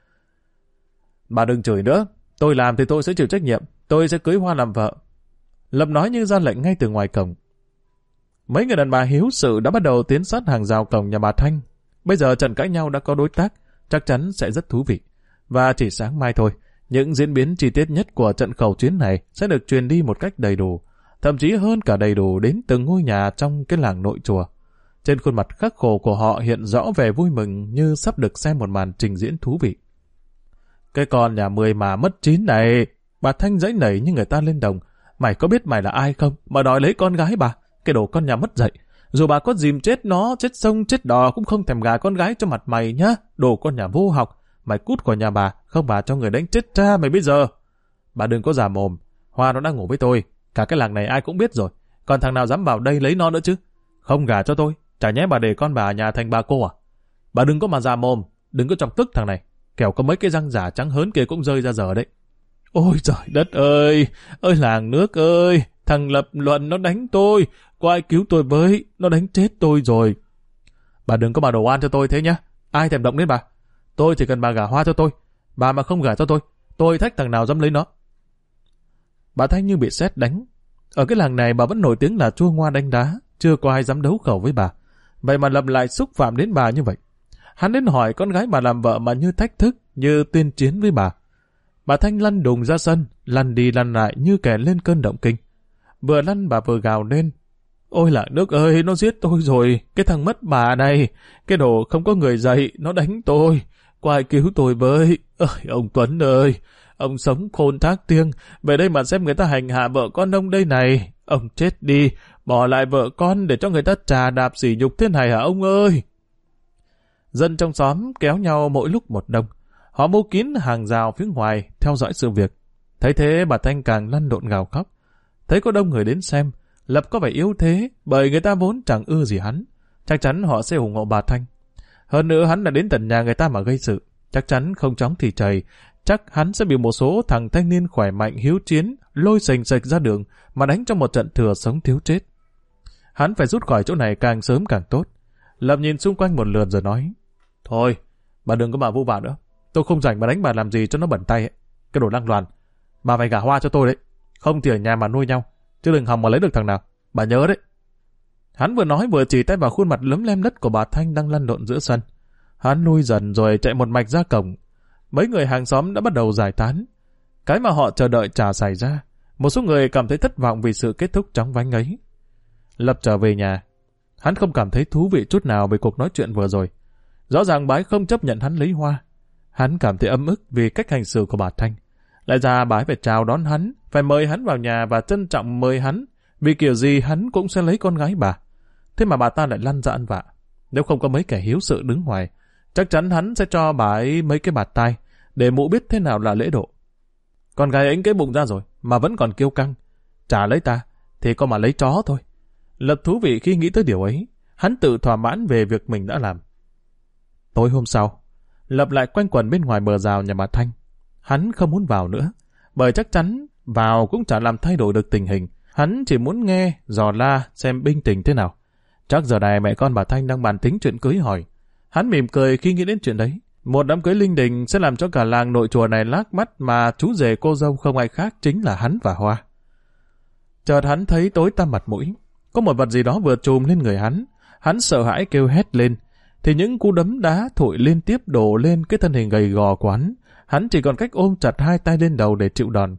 Bà đừng chửi nữa, tôi làm thì tôi sẽ chịu trách nhiệm, tôi sẽ cưới Hoa làm vợ. Lập nói như ra lệnh ngay từ ngoài cổng. Mấy người đàn bà hiếu sự đã bắt đầu tiến sát hàng rào cổng nhà bà Thanh. Bây giờ trận cãi nhau đã có đối tác, chắc chắn sẽ rất thú vị. Và chỉ sáng mai thôi, những diễn biến chi tiết nhất của trận khẩu chiến này sẽ được truyền đi một cách đầy đủ, thậm chí hơn cả đầy đủ đến từng ngôi nhà trong cái làng nội chùa. Trên khuôn mặt khắc khổ của họ hiện rõ vẻ vui mừng như sắp được xem một màn trình diễn thú vị. Cái con nhà mười mà mất chín này, bà Thanh giãy nảy như người ta lên đồng. Mày có biết mày là ai không mà đòi lấy con gái bà? Cái đồ con nhà mất dạy. Dù bà có dìm chết nó, chết sông, chết đò cũng không thèm gả con gái cho mặt mày nhá. Đồ con nhà vô học. Mày cút khỏi nhà bà, không bà cho người đánh chết cha mày bây giờ. Bà đừng có giả mồm. Hoa nó đang ngủ với tôi. Cả cái làng này ai cũng biết rồi. Còn thằng nào dám vào đây lấy nó nữa chứ? Không gả cho tôi. Chả nhẽ bà để con bà ở nhà thành bà cô à? Bà đừng có mà giả mồm. Đừng có chọc tức thằng này. Kẻo có mấy cái răng giả trắng hớn kia cũng rơi ra giờ đấy. Ôi trời đất ơi! Ơi làng nước ơi! Thằng Lập Luận nó đánh tôi. Có ai cứu tôi với? Nó đánh chết tôi rồi. Bà đừng có mà đổ oan cho tôi thế nhá. Ai thèm động đến bà? Tôi chỉ cần bà gả Hoa cho tôi. Bà mà không gả cho tôi, tôi thách thằng nào dám lấy nó. Bà Thanh như bị sét đánh. Ở cái làng này bà vẫn nổi tiếng là chua ngoa đánh đá. Chưa có ai dám đấu khẩu với bà. Vậy mà Lập lại xúc phạm đến bà như vậy. Hắn đến hỏi con gái bà làm vợ mà như thách thức, như tuyên chiến với bà. Bà Thanh lăn đùng ra sân, lăn đi lăn lại như kẻ lên cơn động kinh. Vừa lăn bà vừa gào lên. Ôi làng nước ơi, nó giết tôi rồi, cái thằng mất bà này, cái đồ không có người dạy, nó đánh tôi, có ai cứu tôi với. Ơi ông Tuấn ơi, ông sống khôn thác tiêng, về đây mà xem người ta hành hạ vợ con ông đây này, ông chết đi, bỏ lại vợ con để cho người ta trà đạp sỉ nhục thế này hả ông ơi. Dân trong xóm kéo nhau mỗi lúc một đông, họ mưu kín hàng rào phía ngoài theo dõi sự việc. Thấy thế bà Thanh càng lăn lộn gào khóc. Thấy có đông người đến xem, Lập có vẻ yếu thế bởi người ta vốn chẳng ưa gì hắn. Chắc chắn họ sẽ ủng hộ bà Thanh. Hơn nữa hắn đã đến tận nhà người ta mà gây sự. Chắc chắn không chóng thì chày. Chắc hắn sẽ bị một số thằng thanh niên khỏe mạnh hiếu chiến lôi sành sạch ra đường mà đánh trong một trận thừa sống thiếu chết. Hắn phải rút khỏi chỗ này càng sớm càng tốt. Lập nhìn xung quanh một lượt rồi nói, thôi, bà đừng có mà vu vạ nữa. Tôi không rảnh mà đánh bà làm gì cho nó bẩn tay ấy. Cái đồ lăng loàn. Bà phải gả Hoa cho tôi đấy. Không thì ở nhà mà nuôi nhau. Chứ đừng hòng mà lấy được thằng nào. Bà nhớ đấy. Hắn vừa nói vừa chỉ tay vào khuôn mặt lấm lem đất của bà Thanh đang lăn lộn giữa sân. Hắn lui dần rồi chạy một mạch ra cổng. Mấy người hàng xóm đã bắt đầu giải tán. Cái mà họ chờ đợi chả xảy ra. Một số người cảm thấy thất vọng vì sự kết thúc chóng vánh ấy. Lập trở về nhà. Hắn không cảm thấy thú vị chút nào về cuộc nói chuyện vừa rồi. Rõ ràng bà ấy không chấp nhận hắn lấy Hoa. Hắn cảm thấy ấm ức vì cách hành xử của bà Thanh. Lại ra bà ấy phải chào đón hắn, phải mời hắn vào nhà và trân trọng mời hắn, vì kiểu gì hắn cũng sẽ lấy con gái bà. Thế mà bà ta lại lăn ra ăn vạ. Nếu không có mấy kẻ hiếu sự đứng ngoài, chắc chắn hắn sẽ cho bà ấy mấy cái bạt tai, để mụ biết thế nào là lễ độ. Con gái ấy cái bụng ra rồi, mà vẫn còn kiêu căng. Chả lấy ta, thì có mà lấy chó thôi. Lập thú vị khi nghĩ tới điều ấy, hắn tự thỏa mãn về việc mình đã làm. Tối hôm sau, Lập lại quanh quẩn bên ngoài bờ rào nhà bà Thanh. Hắn không muốn vào nữa, bởi chắc chắn vào cũng chả làm thay đổi được tình hình. Hắn chỉ muốn nghe, dò la, xem binh tình thế nào. Chắc giờ này mẹ con bà Thanh đang bàn tính chuyện cưới hỏi. Hắn mỉm cười khi nghĩ đến chuyện đấy. Một đám cưới linh đình sẽ làm cho cả làng nội chùa này lác mắt, mà chú rể cô dâu không ai khác chính là hắn và Hoa. Chợt hắn thấy tối tăm mặt mũi. Có một vật gì đó vừa trùm lên người hắn. Hắn sợ hãi kêu hét lên. Thì những cú đấm đá thổi liên tiếp đổ lên cái thân hình gầy gò của hắn. Hắn chỉ còn cách ôm chặt hai tay lên đầu để chịu đòn.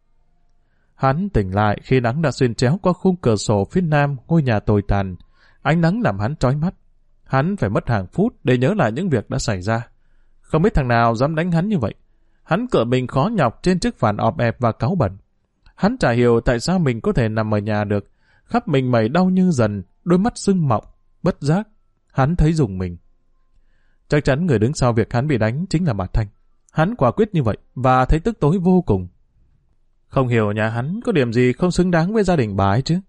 Hắn tỉnh lại khi nắng đã xuyên chéo qua khung cửa sổ phía nam ngôi nhà tồi tàn. Ánh nắng làm hắn chói mắt. Hắn phải mất hàng phút để nhớ lại những việc đã xảy ra. Không biết thằng nào dám đánh hắn như vậy. Hắn cựa mình khó nhọc trên chiếc phản ọp ẹp và cáu bẩn. Hắn chả hiểu tại sao mình có thể nằm ở nhà được. Khắp mình mẩy đau như dần, đôi mắt sưng mọng, bất giác. Hắn thấy rùng mình. Chắc chắn người đứng sau việc hắn bị đánh chính là bà Thanh. Hắn quả quyết như vậy và thấy tức tối vô cùng. Không hiểu nhà hắn có điểm gì không xứng đáng với gia đình bà ấy chứ.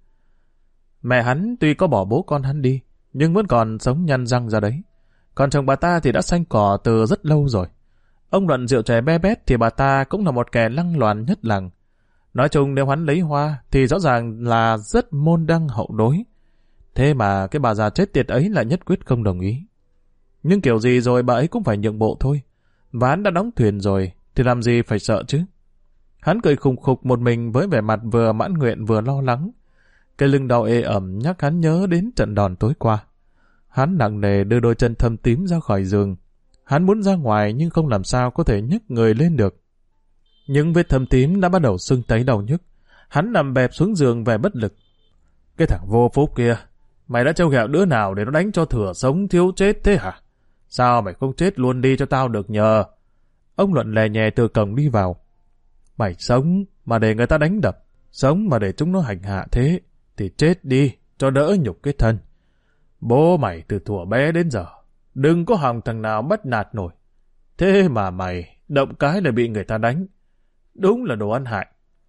Mẹ hắn tuy có bỏ bố con hắn đi, nhưng vẫn còn sống nhăn răng ra đấy. Còn chồng bà ta thì đã xanh cỏ từ rất lâu rồi. Ông Luận rượu chè be bét thì bà ta cũng là một kẻ lăng loàn nhất làng. Nói chung nếu hắn lấy Hoa thì rõ ràng là rất môn đăng hậu đối. Thế mà cái bà già chết tiệt ấy lại nhất quyết không đồng ý. Nhưng kiểu gì rồi bà ấy cũng phải nhượng bộ thôi. Và hắn đã đóng thuyền rồi thì làm gì phải sợ chứ. Hắn cười khùng khục một mình với vẻ mặt vừa mãn nguyện vừa lo lắng. Cái lưng đau ê ẩm nhắc hắn nhớ đến trận đòn tối qua. Hắn nặng nề đưa đôi chân thâm tím ra khỏi giường. Hắn muốn ra ngoài nhưng không làm sao có thể nhấc người lên được. Những vết thâm tím đã bắt đầu sưng tấy đau nhức. Hắn nằm bẹp xuống giường vẻ bất lực. Cái thằng vô phúc kia, mày đã trêu ghẹo đứa nào để nó đánh cho thừa sống thiếu chết thế hả? Sao mày không chết luôn đi cho tao được nhờ? Ông Luận lè nhè từ cổng đi vào. Mày sống mà để người ta đánh đập, sống mà để chúng nó hành hạ thế, thì chết đi cho đỡ nhục cái thân. Bố mày từ thuở bé đến giờ, đừng có hòng thằng nào bắt nạt nổi. Thế mà mày động cái là bị người ta đánh. Đúng là đồ ăn hại.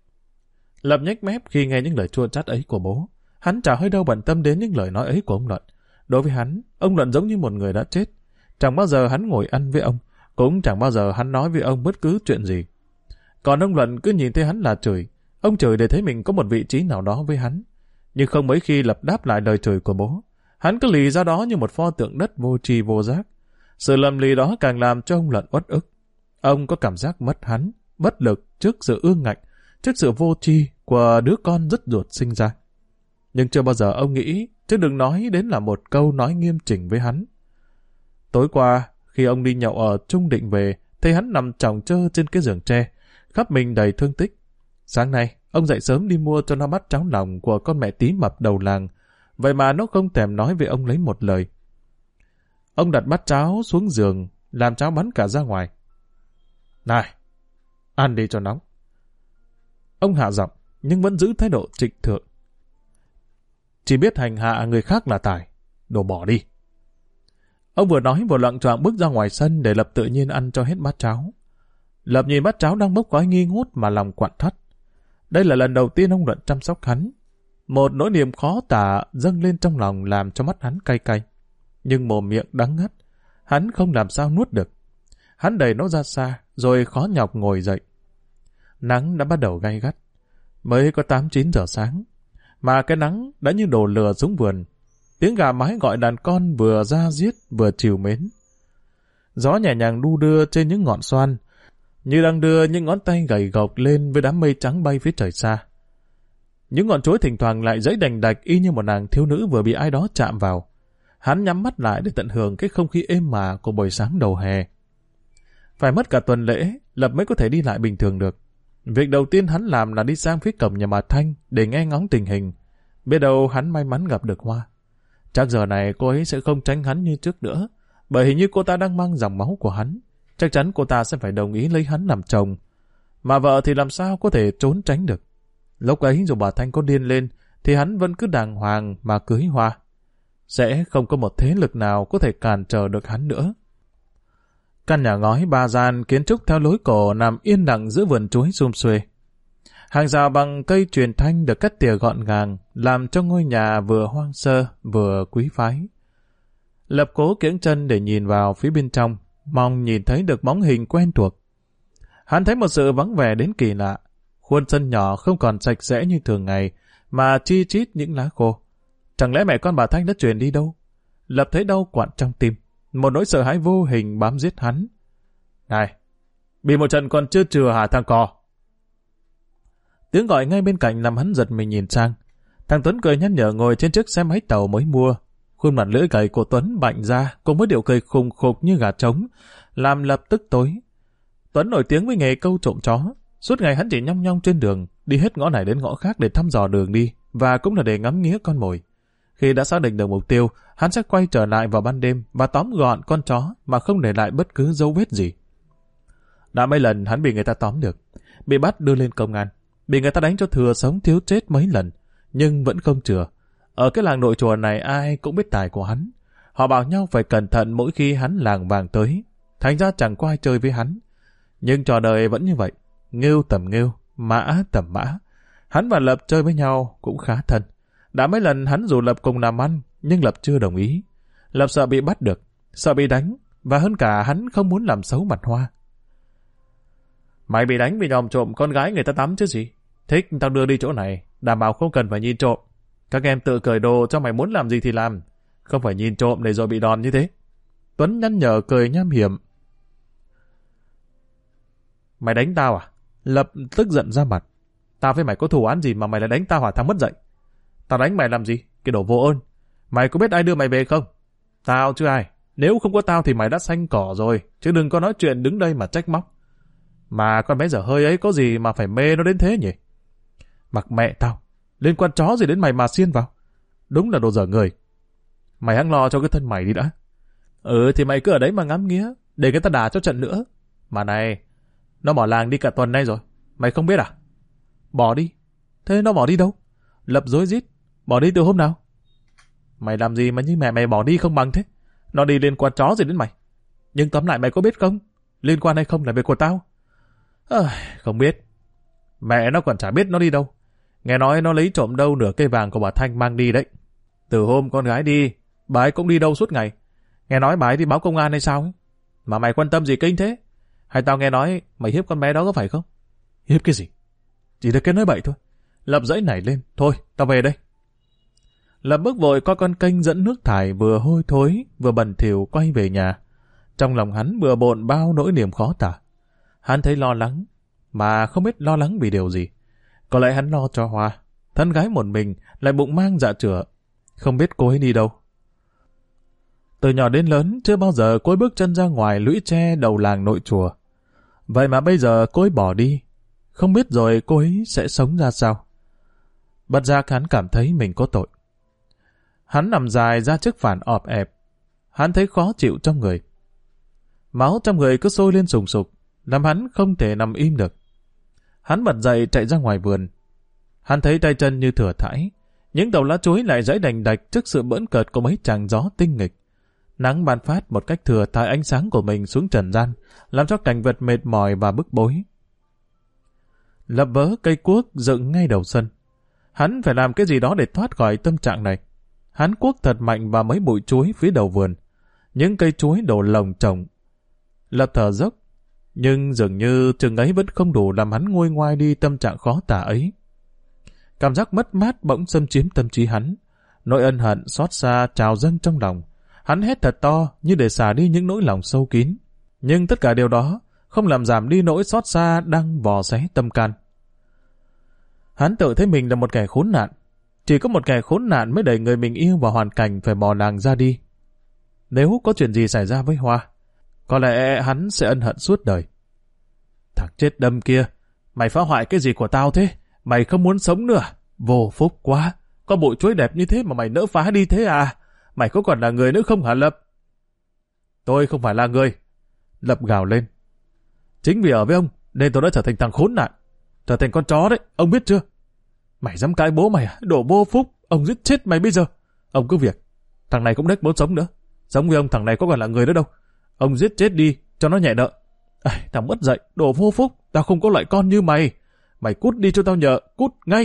Lập nhếch mép khi nghe những lời chua chát ấy của bố. Hắn chả hơi đâu bận tâm đến những lời nói ấy của ông Luận. Đối với hắn, ông Luận giống như một người đã chết. Chẳng bao giờ hắn ngồi ăn với ông, cũng chẳng bao giờ hắn nói với ông bất cứ chuyện gì. Còn ông Luận cứ nhìn thấy hắn là chửi. Ông chửi để thấy mình có một vị trí nào đó với hắn. Nhưng không mấy khi Lập đáp lại lời chửi của bố. Hắn cứ lì ra đó như một pho tượng đất vô tri vô giác. Sự lầm lì đó càng làm cho ông Luận uất ức. Ông có cảm giác mất hắn, bất lực trước sự ương ngạnh, trước sự vô tri của đứa con rất ruột sinh ra. Nhưng chưa bao giờ ông nghĩ, chứ đừng nói đến là một câu nói nghiêm chỉnh với hắn. Tối qua, khi ông đi nhậu ở Trung Định về, thấy hắn nằm chòng chơ trên cái giường tre, khắp mình đầy thương tích. Sáng nay, ông dậy sớm đi mua cho nó bát cháo lòng của con mẹ tí mập đầu làng, vậy mà nó không thèm nói với ông lấy một lời. Ông đặt bát cháo xuống giường, làm cháo bắn cả ra ngoài. Này, ăn đi cho nóng. Ông hạ giọng, nhưng vẫn giữ thái độ trịch thượng. Chỉ biết hành hạ người khác là tài, đồ bỏ đi. Ông vừa nói vừa loạng choạng bước ra ngoài sân để Lập tự nhiên ăn cho hết bát cháo. Lập nhìn bát cháo đang bốc khói nghi ngút mà lòng quặn thắt. Đây là lần đầu tiên ông Luận chăm sóc hắn. Một nỗi niềm khó tả dâng lên trong lòng làm cho mắt hắn cay cay. Nhưng mồm miệng đắng ngắt, hắn không làm sao nuốt được. Hắn đẩy nó ra xa, rồi khó nhọc ngồi dậy. Nắng đã bắt đầu gay gắt. Mới có tám chín giờ sáng, mà cái nắng đã như đổ lửa xuống vườn. Tiếng gà mái gọi đàn con vừa ra giết vừa trìu mến. Gió nhẹ nhàng đu đưa trên những ngọn xoan, như đang đưa những ngón tay gầy gộc lên với đám mây trắng bay phía trời xa. Những ngọn chuối thỉnh thoảng lại giãy đành đạch y như một nàng thiếu nữ vừa bị ai đó chạm vào. Hắn nhắm mắt lại để tận hưởng cái không khí êm mà của buổi sáng đầu hè. Phải mất cả tuần lễ, Lập mới có thể đi lại bình thường được. Việc đầu tiên hắn làm là đi sang phía cổng nhà bà Thanh để nghe ngóng tình hình. Biết đâu hắn may mắn gặp được Hoa. Chắc giờ này cô ấy sẽ không tránh hắn như trước nữa, bởi hình như cô ta đang mang dòng máu của hắn. Chắc chắn cô ta sẽ phải đồng ý lấy hắn làm chồng. Mà vợ thì làm sao có thể trốn tránh được. Lúc ấy dù bà Thanh có điên lên, thì hắn vẫn cứ đàng hoàng mà cưới Hoa. Sẽ không có một thế lực nào có thể cản trở được hắn nữa. Căn nhà ngói ba gian kiến trúc theo lối cổ nằm yên lặng giữa vườn chuối sum xuê. Hàng rào bằng cây truyền thanh được cắt tỉa gọn gàng, làm cho ngôi nhà vừa hoang sơ vừa quý phái. Lập cố kiễng chân để nhìn vào phía bên trong, mong nhìn thấy được bóng hình quen thuộc. Hắn thấy một sự vắng vẻ đến kỳ lạ. Khuôn sân nhỏ không còn sạch sẽ như thường ngày, mà chi chít những lá khô. Chẳng lẽ mẹ con bà Thanh đã chuyển đi đâu? Lập thấy đau quặn trong tim, một nỗi sợ hãi vô hình bám giết hắn. Này, bị một trận còn chưa chừa hả thằng cò? Tiếng gọi ngay bên cạnh làm hắn giật mình nhìn sang. Thằng Tuấn cười nhăn nhở ngồi trên chiếc xe máy tàu mới mua. Khuôn mặt lưỡi cày của Tuấn bạnh ra, cùng với điệu cười khùng khục như gà trống, làm Lập tức tối. Tuấn nổi tiếng với nghề câu trộm chó. Suốt ngày hắn chỉ nhong nhong trên đường, đi hết ngõ này đến ngõ khác để thăm dò đường đi, và cũng là để ngắm nghía con mồi. Khi đã xác định được mục tiêu, hắn sẽ quay trở lại vào ban đêm và tóm gọn con chó mà không để lại bất cứ dấu vết gì. Đã mấy lần hắn bị người ta tóm được, bị bắt đưa lên công an, bị người ta đánh cho thừa sống thiếu chết mấy lần, nhưng vẫn không chừa. Ở cái làng nội chùa này ai cũng biết tài của hắn. Họ bảo nhau phải cẩn thận mỗi khi hắn làng vàng tới, thành ra chẳng có ai chơi với hắn. Nhưng trò đời vẫn như vậy, nghêu tầm nghêu, mã tầm mã. Hắn và Lập chơi với nhau cũng khá thân. Đã mấy lần hắn rủ Lập cùng làm ăn, nhưng Lập chưa đồng ý. Lập sợ bị bắt được, sợ bị đánh, và hơn cả hắn không muốn làm xấu mặt Hoa. Mày bị đánh vì nhòm trộm con gái người ta tắm chứ gì? Thích tao đưa đi chỗ này, đảm bảo không cần phải nhìn trộm. Các em tự cởi đồ cho mày muốn làm gì thì làm, không phải nhìn trộm để rồi bị đòn như thế. Tuấn nhăn nhở cười nham hiểm. Mày đánh tao à? Lập tức giận ra mặt. Tao với mày có thù án gì mà mày lại đánh tao hả thằng mất dạy? Tao đánh mày làm gì? Cái đồ vô ơn. Mày có biết ai đưa mày về không? Tao chứ ai. Nếu không có tao thì mày đã xanh cỏ rồi, chứ đừng có nói chuyện đứng đây mà trách móc. Mà con bé dở hơi ấy có gì mà phải mê nó đến thế nhỉ? Mặc mẹ tao, liên quan chó gì đến mày mà xiên vào? Đúng là đồ dở người. Mày hẵng lo cho cái thân mày đi đã. Ừ thì mày cứ ở đấy mà ngắm nghía, để người ta đả cho trận nữa. Mà này, nó bỏ làng đi cả tuần nay rồi, mày không biết à? Bỏ đi? Thế nó bỏ đi đâu? Lập rối rít. Bỏ đi từ hôm nào? Mày làm gì mà như mẹ mày bỏ đi không bằng thế? Nó đi liên quan chó gì đến mày? Nhưng tóm lại mày có biết không? Liên quan hay không là việc của tao. À, không biết. Mẹ nó còn chả biết nó đi đâu. Nghe nói nó lấy trộm đâu nửa cây vàng của bà Thanh mang đi đấy. Từ hôm con gái đi, bà ấy cũng đi đâu suốt ngày. Nghe nói bà ấy đi báo công an hay sao ấy. Mà mày quan tâm gì kinh thế? Hay tao nghe nói mày hiếp con bé đó có phải không? Hiếp cái gì? Chỉ được cái nói bậy thôi. Lập dãy nảy lên. Thôi, tao về đây. Lập bước vội qua con kênh dẫn nước thải vừa hôi thối, vừa bẩn thỉu quay về nhà. Trong lòng hắn bừa bộn bao nỗi niềm khó tả. Hắn thấy lo lắng, mà không biết lo lắng vì điều gì. Có lẽ hắn lo cho Hoa. Thân gái một mình, lại bụng mang dạ chửa. Không biết cô ấy đi đâu. Từ nhỏ đến lớn, chưa bao giờ cô ấy bước chân ra ngoài lũy tre đầu làng nội chùa. Vậy mà bây giờ cô ấy bỏ đi. Không biết rồi cô ấy sẽ sống ra sao. Bất giác hắn cảm thấy mình có tội. Hắn nằm dài ra chiếc phản ọp ẹp. Hắn thấy khó chịu trong người. Máu trong người cứ sôi lên sùng sục, làm hắn không thể nằm im được. Hắn bật dậy chạy ra ngoài vườn. Hắn thấy tay chân như thừa thãi. Những đầu lá chuối lại giãy đành đạch trước sự bỡn cợt của mấy tràng gió tinh nghịch. Nắng ban phát một cách thừa thãi ánh sáng của mình xuống trần gian, làm cho cảnh vật mệt mỏi và bức bối. Lập vớ cây cuốc dựng ngay đầu sân. Hắn phải làm cái gì đó để thoát khỏi tâm trạng này. Hắn cuốc thật mạnh vào mấy bụi chuối phía đầu vườn. Những cây chuối đổ lồng chồng. Lập thở dốc, nhưng dường như chừng ấy vẫn không đủ làm hắn nguôi ngoai đi tâm trạng khó tả ấy. Cảm giác mất mát bỗng xâm chiếm tâm trí hắn. Nỗi ân hận xót xa trào dâng trong lòng. Hắn hét thật to như để xả đi những nỗi lòng sâu kín. Nhưng tất cả điều đó không làm giảm đi nỗi xót xa đang vò xé tâm can. Hắn tự thấy mình là một kẻ khốn nạn. Chỉ có một kẻ khốn nạn mới đẩy người mình yêu vào hoàn cảnh phải bỏ nàng ra đi. Nếu có chuyện gì xảy ra với Hoa, có lẽ hắn sẽ ân hận suốt đời. Thằng chết đâm kia, mày phá hoại cái gì của tao thế? Mày không muốn sống nữa. Vô phúc quá. Có bụi chuối đẹp như thế mà mày nỡ phá đi thế à? Mày có còn là người nữa không hả Lập? Tôi không phải là người. Lập gào lên. Chính vì ở với ông nên tôi đã trở thành thằng khốn nạn. Trở thành con chó đấy, ông biết chưa? Mày dám cãi bố mày à? Đồ vô phúc. Ông giết chết mày bây giờ. Ông cứ việc. Thằng này cũng đếch muốn sống nữa. Giống với ông thằng này có còn là người nữa đâu. Ông giết chết đi cho nó nhẹ nợ. À, thằng mất dậy, đồ vô phúc. Tao không có loại con như mày. Mày cút đi cho tao nhờ. Cút ngay.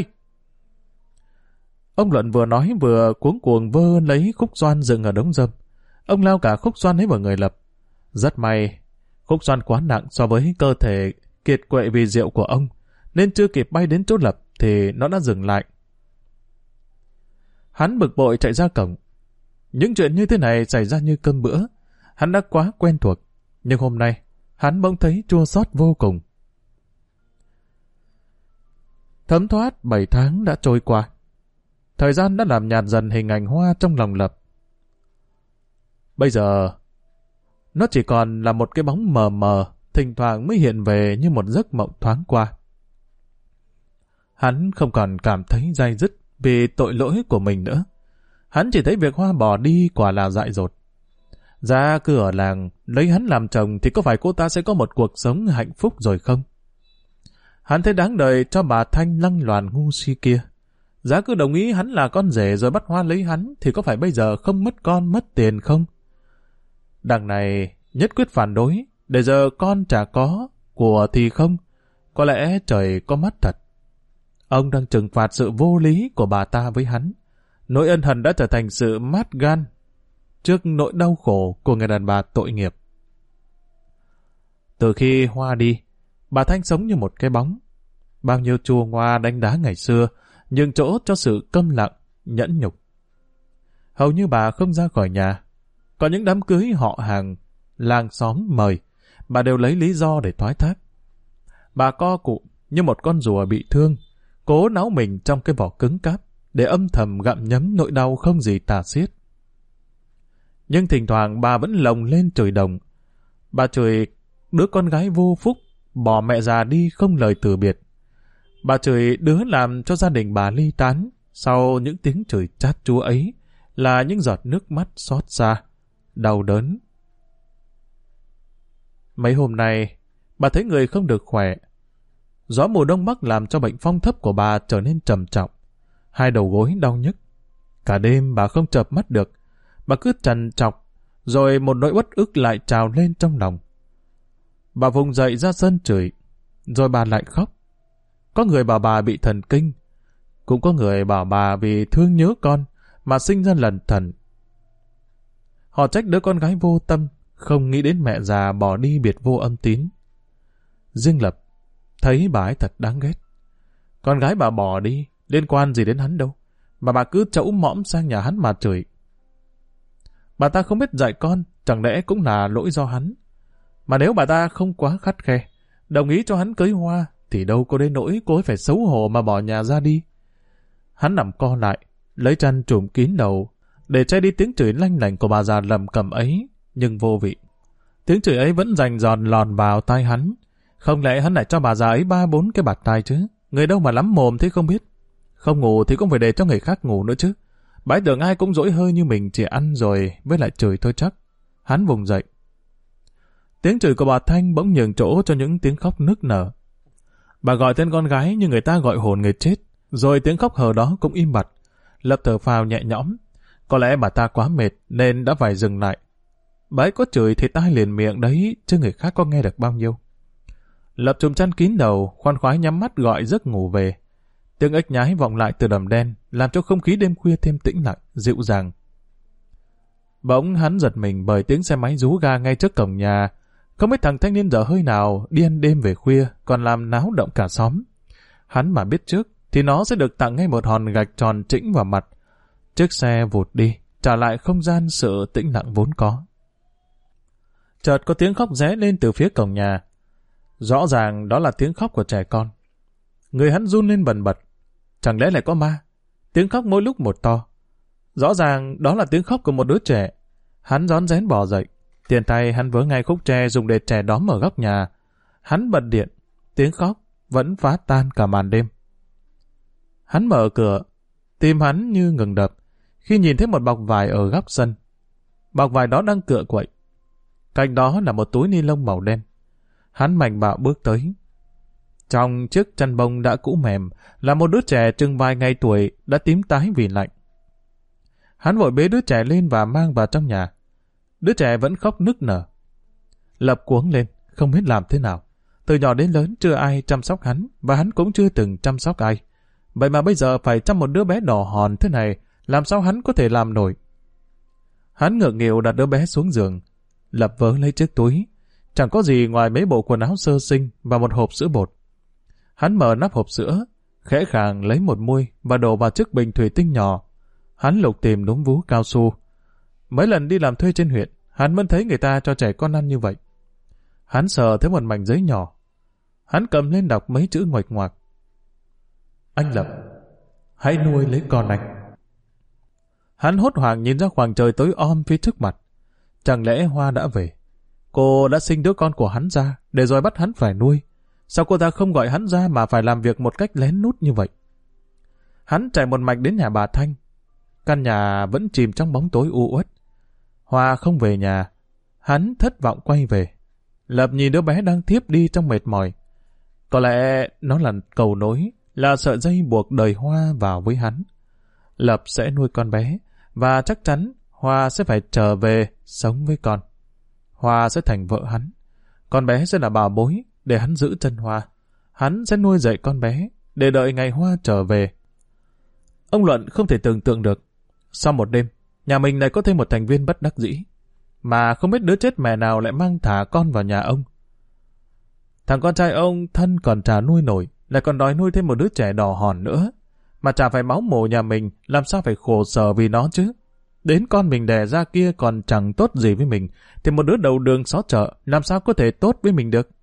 Ông Luận vừa nói vừa cuống cuồng vơ lấy khúc xoan dựng ở đống rơm. Ông lao cả khúc xoan ấy vào người Lập. Rất may, khúc xoan quá nặng so với cơ thể kiệt quệ vì rượu của ông, nên chưa kịp bay đến chỗ Lập thì nó đã dừng lại. Hắn bực bội chạy ra cổng. Những chuyện như thế này xảy ra như cơm bữa. Hắn đã quá quen thuộc. Nhưng hôm nay, hắn bỗng thấy chua xót vô cùng. Thấm thoát bảy tháng đã trôi qua. Thời gian đã làm nhạt dần hình ảnh Hoa trong lòng Lập. Bây giờ, nó chỉ còn là một cái bóng mờ mờ, thỉnh thoảng mới hiện về như một giấc mộng thoáng qua. Hắn không còn cảm thấy day dứt vì tội lỗi của mình nữa. Hắn chỉ thấy việc Hoa bỏ đi quả là dại dột. Ra cứ ở làng, lấy hắn làm chồng thì có phải cô ta sẽ có một cuộc sống hạnh phúc rồi không? Hắn thấy đáng đời cho bà Thanh lăng loàn ngu si kia. Giá cứ đồng ý hắn là con rể rồi bắt Hoa lấy hắn thì có phải bây giờ không mất con mất tiền không? Đằng này nhất quyết phản đối, để giờ con chả có, của thì không. Có lẽ trời có mắt thật. Ông đang trừng phạt sự vô lý của bà ta với hắn. Nỗi ân hận đã trở thành sự mát gan trước nỗi đau khổ của người đàn bà tội nghiệp. Từ khi Hoa đi, bà Thanh sống như một cái bóng. Bao nhiêu chua ngoa đánh đá ngày xưa, nhường chỗ cho sự câm lặng, nhẫn nhục. Hầu như bà không ra khỏi nhà. Có những đám cưới họ hàng, làng xóm mời, bà đều lấy lý do để thoái thác. Bà co cụ như một con rùa bị thương, cố náu mình trong cái vỏ cứng cáp, để âm thầm gặm nhấm nỗi đau không gì tả xiết. Nhưng thỉnh thoảng bà vẫn lồng lên chửi đồng. Bà chửi đứa con gái vô phúc, bỏ mẹ già đi không lời từ biệt. Bà chửi đứa làm cho gia đình bà ly tán. Sau những tiếng chửi chát chúa ấy là những giọt nước mắt xót xa, đau đớn. Mấy hôm nay, bà thấy người không được khỏe. Gió mùa đông bắc làm cho bệnh phong thấp của bà trở nên trầm trọng. Hai đầu gối đau nhức. Cả đêm bà không chợp mắt được. Bà cứ trằn trọc, rồi một nỗi uất ức lại trào lên trong lòng. Bà vùng dậy ra sân chửi, rồi bà lại khóc. Có người bảo bà bị thần kinh, cũng có người bảo bà vì thương nhớ con mà sinh ra lẩn thẩn. Họ trách đứa con gái vô tâm, không nghĩ đến mẹ già bỏ đi biệt vô âm tín. Riêng Lập thấy bà ấy thật đáng ghét. Con gái bà bỏ đi, liên quan gì đến hắn đâu, mà bà cứ chẫu mõm sang nhà hắn mà chửi. Bà ta không biết dạy con, chẳng lẽ cũng là lỗi do hắn. Mà nếu bà ta không quá khắt khe, đồng ý cho hắn cưới Hoa, thì đâu có đến nỗi cô ấy phải xấu hổ mà bỏ nhà ra đi. Hắn nằm co lại, lấy chăn trùm kín đầu, để che đi tiếng chửi lanh lảnh của bà già lầm cầm ấy, nhưng vô vị. Tiếng chửi ấy vẫn rành giòn lòn vào tai hắn. Không lẽ hắn lại cho bà già ấy ba bốn cái bạt tai chứ? Người đâu mà lắm mồm thế không biết. Không ngủ thì cũng phải để cho người khác ngủ nữa chứ. Bà ấy tưởng ai cũng dỗi hơi như mình, chỉ ăn rồi với lại chửi thôi chắc. Hắn vùng dậy. Tiếng chửi của bà Thanh bỗng nhường chỗ cho những tiếng khóc nức nở. Bà gọi tên con gái như người ta gọi hồn người chết, rồi tiếng khóc hờ đó cũng im bặt. Lập thở phào nhẹ nhõm. Có lẽ bà ta quá mệt nên đã phải dừng lại. Bà ấy có chửi thì tai liền miệng đấy, chứ người khác có nghe được bao nhiêu. Lập chùm chăn kín đầu, khoan khoái nhắm mắt gọi giấc ngủ về. Tiếng ếch nhái vọng lại từ đầm đen, làm cho không khí đêm khuya thêm tĩnh lặng, dịu dàng. Bỗng hắn giật mình bởi tiếng xe máy rú ga ngay trước cổng nhà. Không biết thằng thanh niên dở hơi nào đi ăn đêm về khuya, còn làm náo động cả xóm. Hắn mà biết trước, thì nó sẽ được tặng ngay một hòn gạch tròn trĩnh vào mặt. Chiếc xe vụt đi, trả lại không gian sự tĩnh lặng vốn có. Chợt có tiếng khóc ré lên từ phía cổng nhà. Rõ ràng đó là tiếng khóc của trẻ con. Người hắn run lên bần bật. Chẳng lẽ lại có ma? Tiếng khóc mỗi lúc một to. Rõ ràng đó là tiếng khóc của một đứa trẻ. Hắn rón rén bò dậy. Tiền tay hắn vớ ngay khúc tre dùng để chè đóm ở góc nhà. Hắn bật điện. Tiếng khóc vẫn phá tan cả màn đêm. Hắn mở cửa. Tim hắn như ngừng đập khi nhìn thấy một bọc vải ở góc sân. Bọc vải đó đang cựa quậy. Cạnh đó là một túi ni lông màu đen. Hắn mạnh bạo bước tới. Trong chiếc chăn bông đã cũ mềm là một đứa trẻ chừng vài ngày tuổi đã tím tái vì lạnh. Hắn vội bế đứa trẻ lên và mang vào trong nhà. Đứa trẻ vẫn khóc nức nở. Lập cuống lên, không biết làm thế nào. Từ nhỏ đến lớn chưa ai chăm sóc hắn và hắn cũng chưa từng chăm sóc ai. Vậy mà bây giờ phải chăm một đứa bé đỏ hòn thế này, làm sao hắn có thể làm nổi? Hắn ngượng nghịu đặt đứa bé xuống giường. Lập vớ lấy chiếc túi. Chẳng có gì ngoài mấy bộ quần áo sơ sinh và một hộp sữa bột. Hắn mở nắp hộp sữa, khẽ khàng lấy một muôi và đổ vào chiếc bình thủy tinh nhỏ. Hắn lục tìm núm vú cao su. Mấy lần đi làm thuê trên huyện, hắn vẫn thấy người ta cho trẻ con ăn như vậy. Hắn sờ thấy một mảnh giấy nhỏ. Hắn cầm lên đọc mấy chữ ngoạch ngoạc. Anh Lập, hãy nuôi lấy con anh. Hắn hốt hoảng nhìn ra khoảng trời tối om phía trước mặt. Chẳng lẽ Hoa đã về? Cô đã sinh đứa con của hắn ra, để rồi bắt hắn phải nuôi. Sao cô ta không gọi hắn ra mà phải làm việc một cách lén lút như vậy? Hắn chạy một mạch đến nhà bà Thanh. Căn nhà vẫn chìm trong bóng tối u uất. Hoa không về nhà. Hắn thất vọng quay về. Lập nhìn đứa bé đang thiếp đi trong mệt mỏi. Có lẽ nó là cầu nối, là sợi dây buộc đời Hoa vào với hắn. Lập sẽ nuôi con bé, và chắc chắn Hoa sẽ phải trở về sống với con. Hoa sẽ thành vợ hắn. Con bé sẽ là bảo bối để hắn giữ chân Hoa. Hắn sẽ nuôi dạy con bé để đợi ngày Hoa trở về. Ông Luận không thể tưởng tượng được. Sau một đêm, nhà mình lại có thêm một thành viên bất đắc dĩ. Mà không biết đứa chết mẹ nào lại mang thả con vào nhà ông. Thằng con trai ông thân còn chả nuôi nổi, lại còn đòi nuôi thêm một đứa trẻ đỏ hòn nữa. Mà chả phải máu mồ nhà mình, làm sao phải khổ sở vì nó chứ. Đến con mình đẻ ra kia còn chẳng tốt gì với mình, thì một đứa đầu đường xó chợ làm sao có thể tốt với mình được.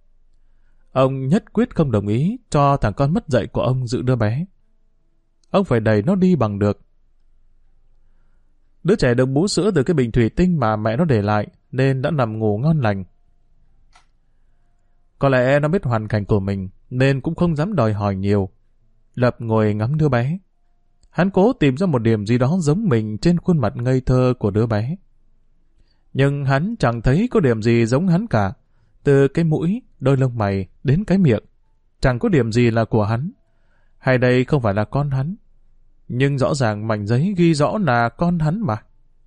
Ông nhất quyết không đồng ý cho thằng con mất dạy của ông giữ đứa bé. Ông phải đẩy nó đi bằng được. Đứa trẻ được bú sữa từ cái bình thủy tinh mà mẹ nó để lại, nên đã nằm ngủ ngon lành. Có lẽ nó biết hoàn cảnh của mình, nên cũng không dám đòi hỏi nhiều. Lập ngồi ngắm đứa bé. Hắn cố tìm ra một điểm gì đó giống mình trên khuôn mặt ngây thơ của đứa bé. Nhưng hắn chẳng thấy có điểm gì giống hắn cả. Từ cái mũi, đôi lông mày đến cái miệng. Chẳng có điểm gì là của hắn. Hay đây không phải là con hắn. Nhưng rõ ràng mảnh giấy ghi rõ là con hắn mà.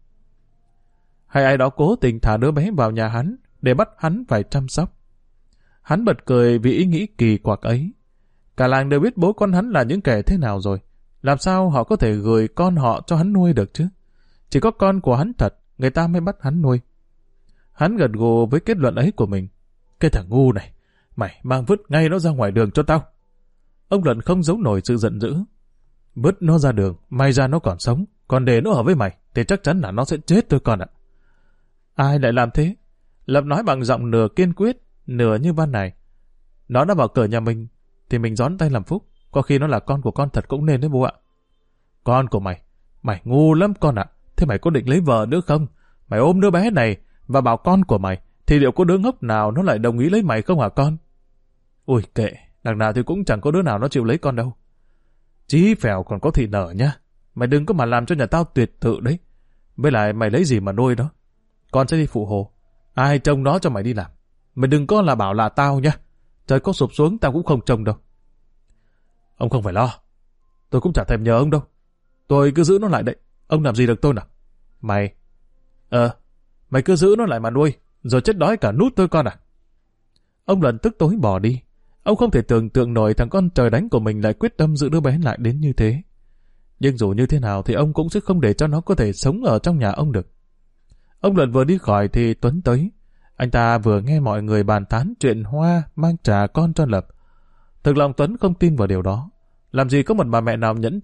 Hay ai đó cố tình thả đứa bé vào nhà hắn để bắt hắn phải chăm sóc. Hắn bật cười vì ý nghĩ kỳ quặc ấy. Cả làng đều biết bố con hắn là những kẻ thế nào rồi. Làm sao họ có thể gửi con họ cho hắn nuôi được chứ? Chỉ có con của hắn thật, người ta mới bắt hắn nuôi. Hắn gật gù với kết luận ấy của mình. Cái thằng ngu này, mày mang vứt ngay nó ra ngoài đường cho tao. Ông Luận không giấu nổi sự giận dữ. Vứt nó ra đường, may ra nó còn sống, còn để nó ở với mày, thì chắc chắn là nó sẽ chết thôi con ạ. Ai lại làm thế? Lập nói bằng giọng nửa kiên quyết, nửa như ban này. Nó đã vào cửa nhà mình, thì mình gión tay làm phúc. Có khi nó là con của con thật cũng nên đấy bố ạ. Con của mày, mày ngu lắm con ạ. Thế mày có định lấy vợ nữa không? Mày ôm đứa bé này và bảo con của mày, thì liệu có đứa ngốc nào nó lại đồng ý lấy mày không hả con? Ui kệ, đằng nào thì cũng chẳng có đứa nào nó chịu lấy con đâu. Chí phèo còn có thị nở nhá. Mày đừng có mà làm cho nhà tao tuyệt tự đấy. Với lại mày lấy gì mà nuôi đó? Con sẽ đi phụ hồ. Ai trông nó cho mày đi làm? Mày đừng có là bảo là tao nhá. Trời có sụp xuống tao cũng không trông đâu. Ông không phải lo. Tôi cũng chả thèm nhờ ông đâu. Tôi cứ giữ nó lại đấy. Ông làm gì được tôi nào? Mày... Ờ, mày cứ giữ nó lại mà nuôi, rồi chết đói cả nút tôi con à? Ông Luận tức tối bỏ đi. Ông không thể tưởng tượng nổi thằng con trời đánh của mình lại quyết tâm giữ đứa bé lại đến như thế. Nhưng dù như thế nào thì ông cũng sẽ không để cho nó có thể sống ở trong nhà ông được. Ông Luận vừa đi khỏi thì Tuấn tới. Anh ta vừa nghe mọi người bàn tán chuyện Hoa mang trả con cho Lập. Thực lòng Tuấn không tin vào điều đó. Làm gì có một bà mẹ nào nhẫn tâm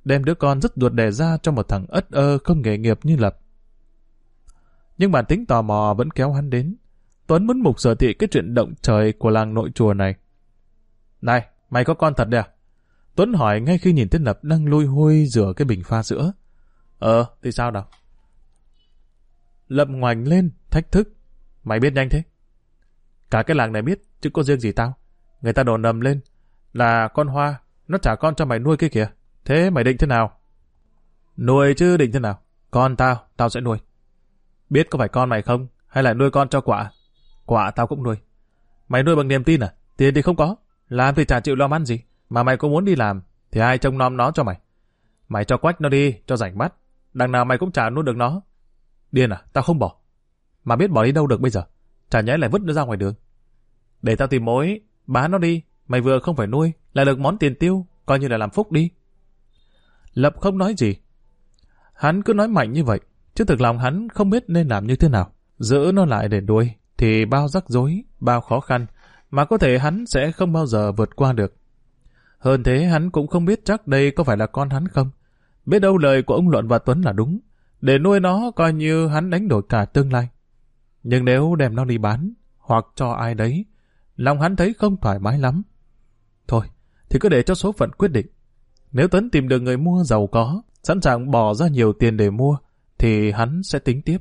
đem đứa con dứt ruột đẻ ra cho một thằng ất ơ không nghề nghiệp như Lập. Nhưng bản tính tò mò vẫn kéo hắn đến. Tuấn muốn mục sở thị cái chuyện động trời của làng nội chùa này. Này, mày có con thật đấy à? Tuấn hỏi ngay khi nhìn thấy Lập đang lui hôi rửa cái bình pha sữa. Ờ, thì sao nào? Lập ngoảnh lên, thách thức. Mày biết nhanh thế? Cả cái làng này biết, chứ có riêng gì tao. Người ta đồn nầm lên là con Hoa, nó trả con cho mày nuôi kia kìa. Thế mày định thế nào? Nuôi chứ định thế nào? Con tao, tao sẽ nuôi. Biết có phải con mày không? Hay là nuôi con cho quạ? Quạ tao cũng nuôi. Mày nuôi bằng niềm tin à? Tiền thì không có. Làm thì chả chịu làm ăn gì. Mà mày có muốn đi làm thì ai trông nom nó cho mày? Mày cho quách nó đi, cho rảnh mắt. Đằng nào mày cũng chả nuôi được nó. Điên à? Tao không bỏ. Mà biết bỏ đi đâu được bây giờ? Chả nhẽ lại vứt nó ra ngoài đường. Để tao tìm mối, bán nó đi. Mày vừa không phải nuôi, lại được món tiền tiêu, coi như là làm phúc đi. Lập không nói gì. Hắn cứ nói mạnh như vậy, chứ thực lòng hắn không biết nên làm như thế nào. Giữ nó lại để nuôi thì bao rắc rối, bao khó khăn, mà có thể hắn sẽ không bao giờ vượt qua được. Hơn thế hắn cũng không biết chắc đây có phải là con hắn không. Biết đâu lời của ông Luận và Tuấn là đúng. Để nuôi nó coi như hắn đánh đổi cả tương lai. Nhưng nếu đem nó đi bán, hoặc cho ai đấy, lòng hắn thấy không thoải mái lắm. Thôi, thì cứ để cho số phận quyết định. Nếu Tuấn tìm được người mua giàu có, sẵn sàng bỏ ra nhiều tiền để mua, thì hắn sẽ tính tiếp.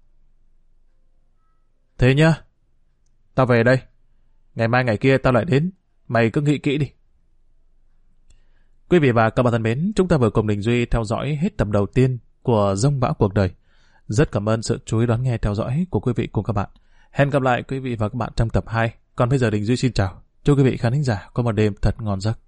Thế nhá, tao về đây. Ngày mai ngày kia tao lại đến, mày cứ nghĩ kỹ đi. Quý vị và các bạn thân mến, chúng ta vừa cùng Đình Duy theo dõi hết tập đầu tiên của Dông Bão Cuộc Đời. Rất cảm ơn sự chú ý đón nghe theo dõi của quý vị cùng các bạn. Hẹn gặp lại quý vị và các bạn trong tập hai. Còn bây giờ Đình Duy xin chào. Chúc quý vị khán thính giả có một đêm thật ngon giấc.